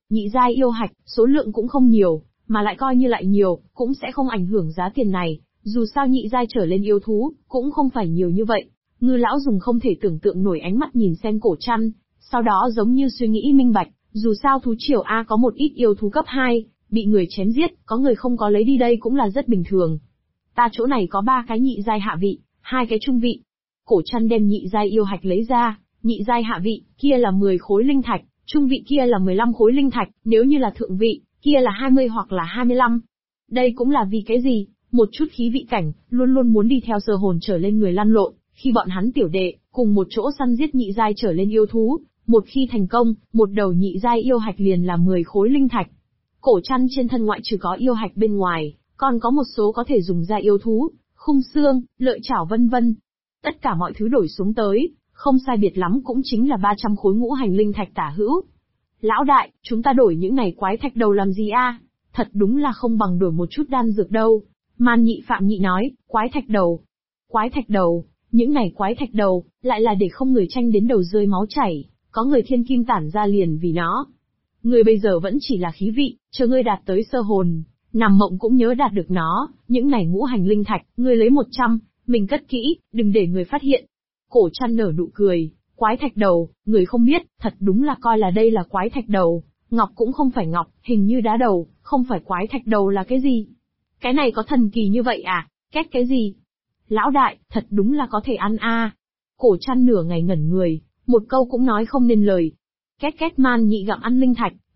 yêu hạch, số lượng cũng không nhiều, mà lại coi như lại nhiều, cũng sẽ không ảnh hưởng giá tiền này, dù sao nhị giai trở lên yêu thú, cũng không phải nhiều như vậy. Ngư lão dùng không thể tưởng tượng nổi ánh mắt nhìn xem Cổ Trăn, sau đó giống như suy nghĩ minh bạch, dù sao thú triều có một ít yêu thú cấp 2, bị người chém giết, có người không có lấy đi đây cũng là rất bình thường. Ta chỗ này có 3 cái nhị giai hạ vị, 2 cái trung vị. Cổ Trăn đem nhị giai yêu hạch lấy ra, nhị giai hạ vị, kia là 10 khối linh thạch, trung vị kia là 15 khối linh thạch, nếu như là thượng vị, kia là 20 hoặc là 25. Đây cũng là vì cái gì? Một chút khí vị cảnh, luôn luôn muốn đi theo sơ hồn trở lên người lăn lộn, khi bọn hắn tiểu đệ, cùng một chỗ săn giết nhị giai trở lên yêu thú, một khi thành công, một đầu nhị giai yêu hạch liền là 10 khối linh thạch. Cổ Trăn trên thân ngoại trừ có yêu hạch bên ngoài, còn có một số có thể dùng ra yêu thú, khung xương, lợi chảo vân vân. Tất cả mọi thứ đổi xuống tới, không sai biệt lắm cũng chính là 300 khối ngũ hành linh thạch tả hữu. Lão đại, chúng ta đổi những này quái thạch đầu làm gì a? Thật đúng là không bằng đổi một chút đan dược đâu. Man Nhị Phạm Nhị nói, quái thạch đầu. Quái thạch đầu, những này quái thạch đầu, lại là để không người tranh đến đầu rơi máu chảy, có người thiên kim tản ra liền vì nó. Người bây giờ vẫn chỉ là khí vị, chờ ngươi đạt tới sơ hồn, nằm mộng cũng nhớ đạt được nó, những này ngũ hành linh thạch, ngươi lấy 100, mình cất kỹ, đừng để người phát hiện. Cổ Trăn nở nụ cười, quái thạch đầu, người không biết, thật đúng là coi là đây là quái thạch đầu, ngọc cũng không phải ngọc, hình như đá đầu, không phải quái thạch đầu là cái gì? Cái này có thần kỳ như vậy à, két cái gì? Lão đại, thật đúng là có thể ăn a. Cổ Trăn nửa ngày ngẩn người, một câu cũng nói không nên lời. Két két Man Nhị gặm ăn linh thạch,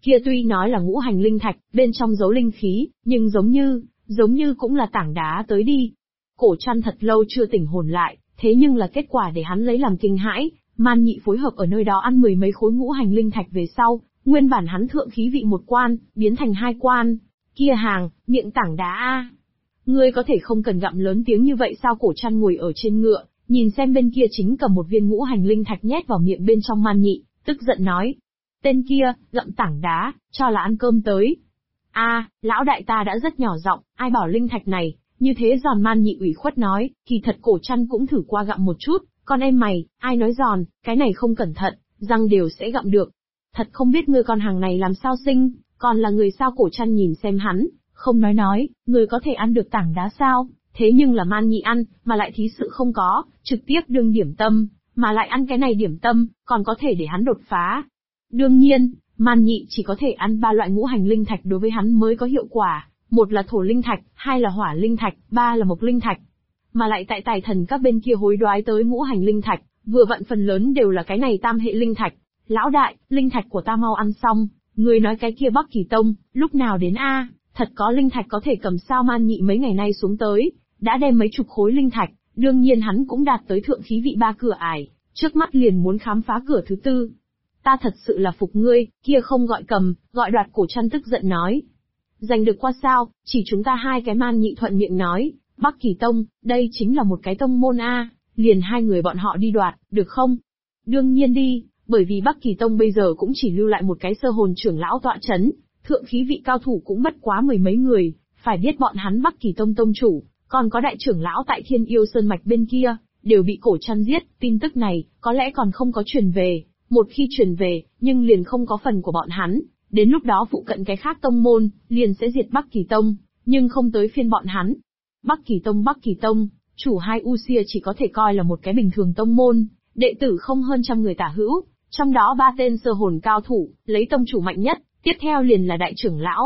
Kia tuy nói là ngũ hành linh thạch, bên trong giấu linh khí, nhưng giống như cũng là tảng đá tới đi. Cổ Trăn thật lâu chưa tỉnh hồn lại, thế nhưng là kết quả để hắn lấy làm kinh hãi, Man Nhị phối hợp ở nơi đó ăn mười mấy khối ngũ hành linh thạch về sau, nguyên bản hắn thượng khí vị một quan, biến thành hai quan. Kia hàng, miệng tảng đá a. Ngươi có thể không cần gặm lớn tiếng như vậy sao? Cổ Trăn ngồi ở trên ngựa, nhìn xem bên kia chính cầm một viên ngũ hành linh thạch nhét vào miệng bên trong Man Nhị, tức giận nói. Tên kia, gặm tảng đá, cho là ăn cơm tới. Lão đại ta đã rất nhỏ giọng, ai bảo linh thạch này, như thế giòn. Man Nhị ủy khuất nói, kỳ thật Cổ Trăn cũng thử qua gặm một chút, con em mày, ai nói giòn, cái này không cẩn thận, răng đều sẽ gặm được. Thật không biết ngươi con hàng này làm sao sinh, còn là người sao? Cổ Trăn nhìn xem hắn, không nói, người có thể ăn được tảng đá sao? Thế nhưng là Man Nhị ăn, mà lại thí sự không có, trực tiếp đương điểm tâm, mà lại ăn cái này điểm tâm, còn có thể để hắn đột phá. Đương nhiên, Man Nhị chỉ có thể ăn 3 loại ngũ hành linh thạch đối với hắn mới có hiệu quả, một là thổ linh thạch, hai là hỏa linh thạch, ba là mộc linh thạch. Mà lại tại tài thần các bên kia hối đoái tới ngũ hành linh thạch, vừa vặn phần lớn đều là cái này tam hệ linh thạch. Lão đại, linh thạch của ta mau ăn xong, người nói cái kia Bắc Kỳ Tông, lúc nào đến a? Thật có linh thạch có thể cầm sao? Man Nhị mấy ngày nay xuống tới, đã đem mấy chục khối linh thạch, đương nhiên hắn cũng đạt tới thượng khí vị 3 cửa ải, trước mắt liền muốn khám phá cửa thứ 4. Ta thật sự là phục ngươi, kia không gọi cầm, gọi đoạt. Cổ Trăn tức giận nói. Giành được qua sao, chỉ chúng ta hai cái. Man Nhị thuận miệng nói, Bắc Kỳ Tông, đây chính là một cái tông môn a, liền hai người bọn họ đi đoạt, được không? Đương nhiên đi, bởi vì Bắc Kỳ Tông bây giờ cũng chỉ lưu lại một cái sơ hồn trưởng lão tọa chấn, thượng khí vị cao thủ cũng bất quá mười mấy người, phải biết bọn hắn Bắc Kỳ Tông tông chủ, còn có đại trưởng lão tại Thiên Yêu Sơn mạch bên kia, đều bị Cổ Trăn giết. Tin tức này, có lẽ còn không có truyền về, một khi truyền về, nhưng liền không có phần của bọn hắn, đến lúc đó phụ cận cái khác tông môn, liền sẽ diệt Bắc Kỳ Tông, nhưng không tới phiên bọn hắn. Bắc Kỳ Tông, chủ hai Uxia chỉ có thể coi là một cái bình thường tông môn, đệ tử không hơn 100 người tả hữu, trong đó 3 tên sơ hồn cao thủ, lấy tông chủ mạnh nhất, tiếp theo liền là đại trưởng lão,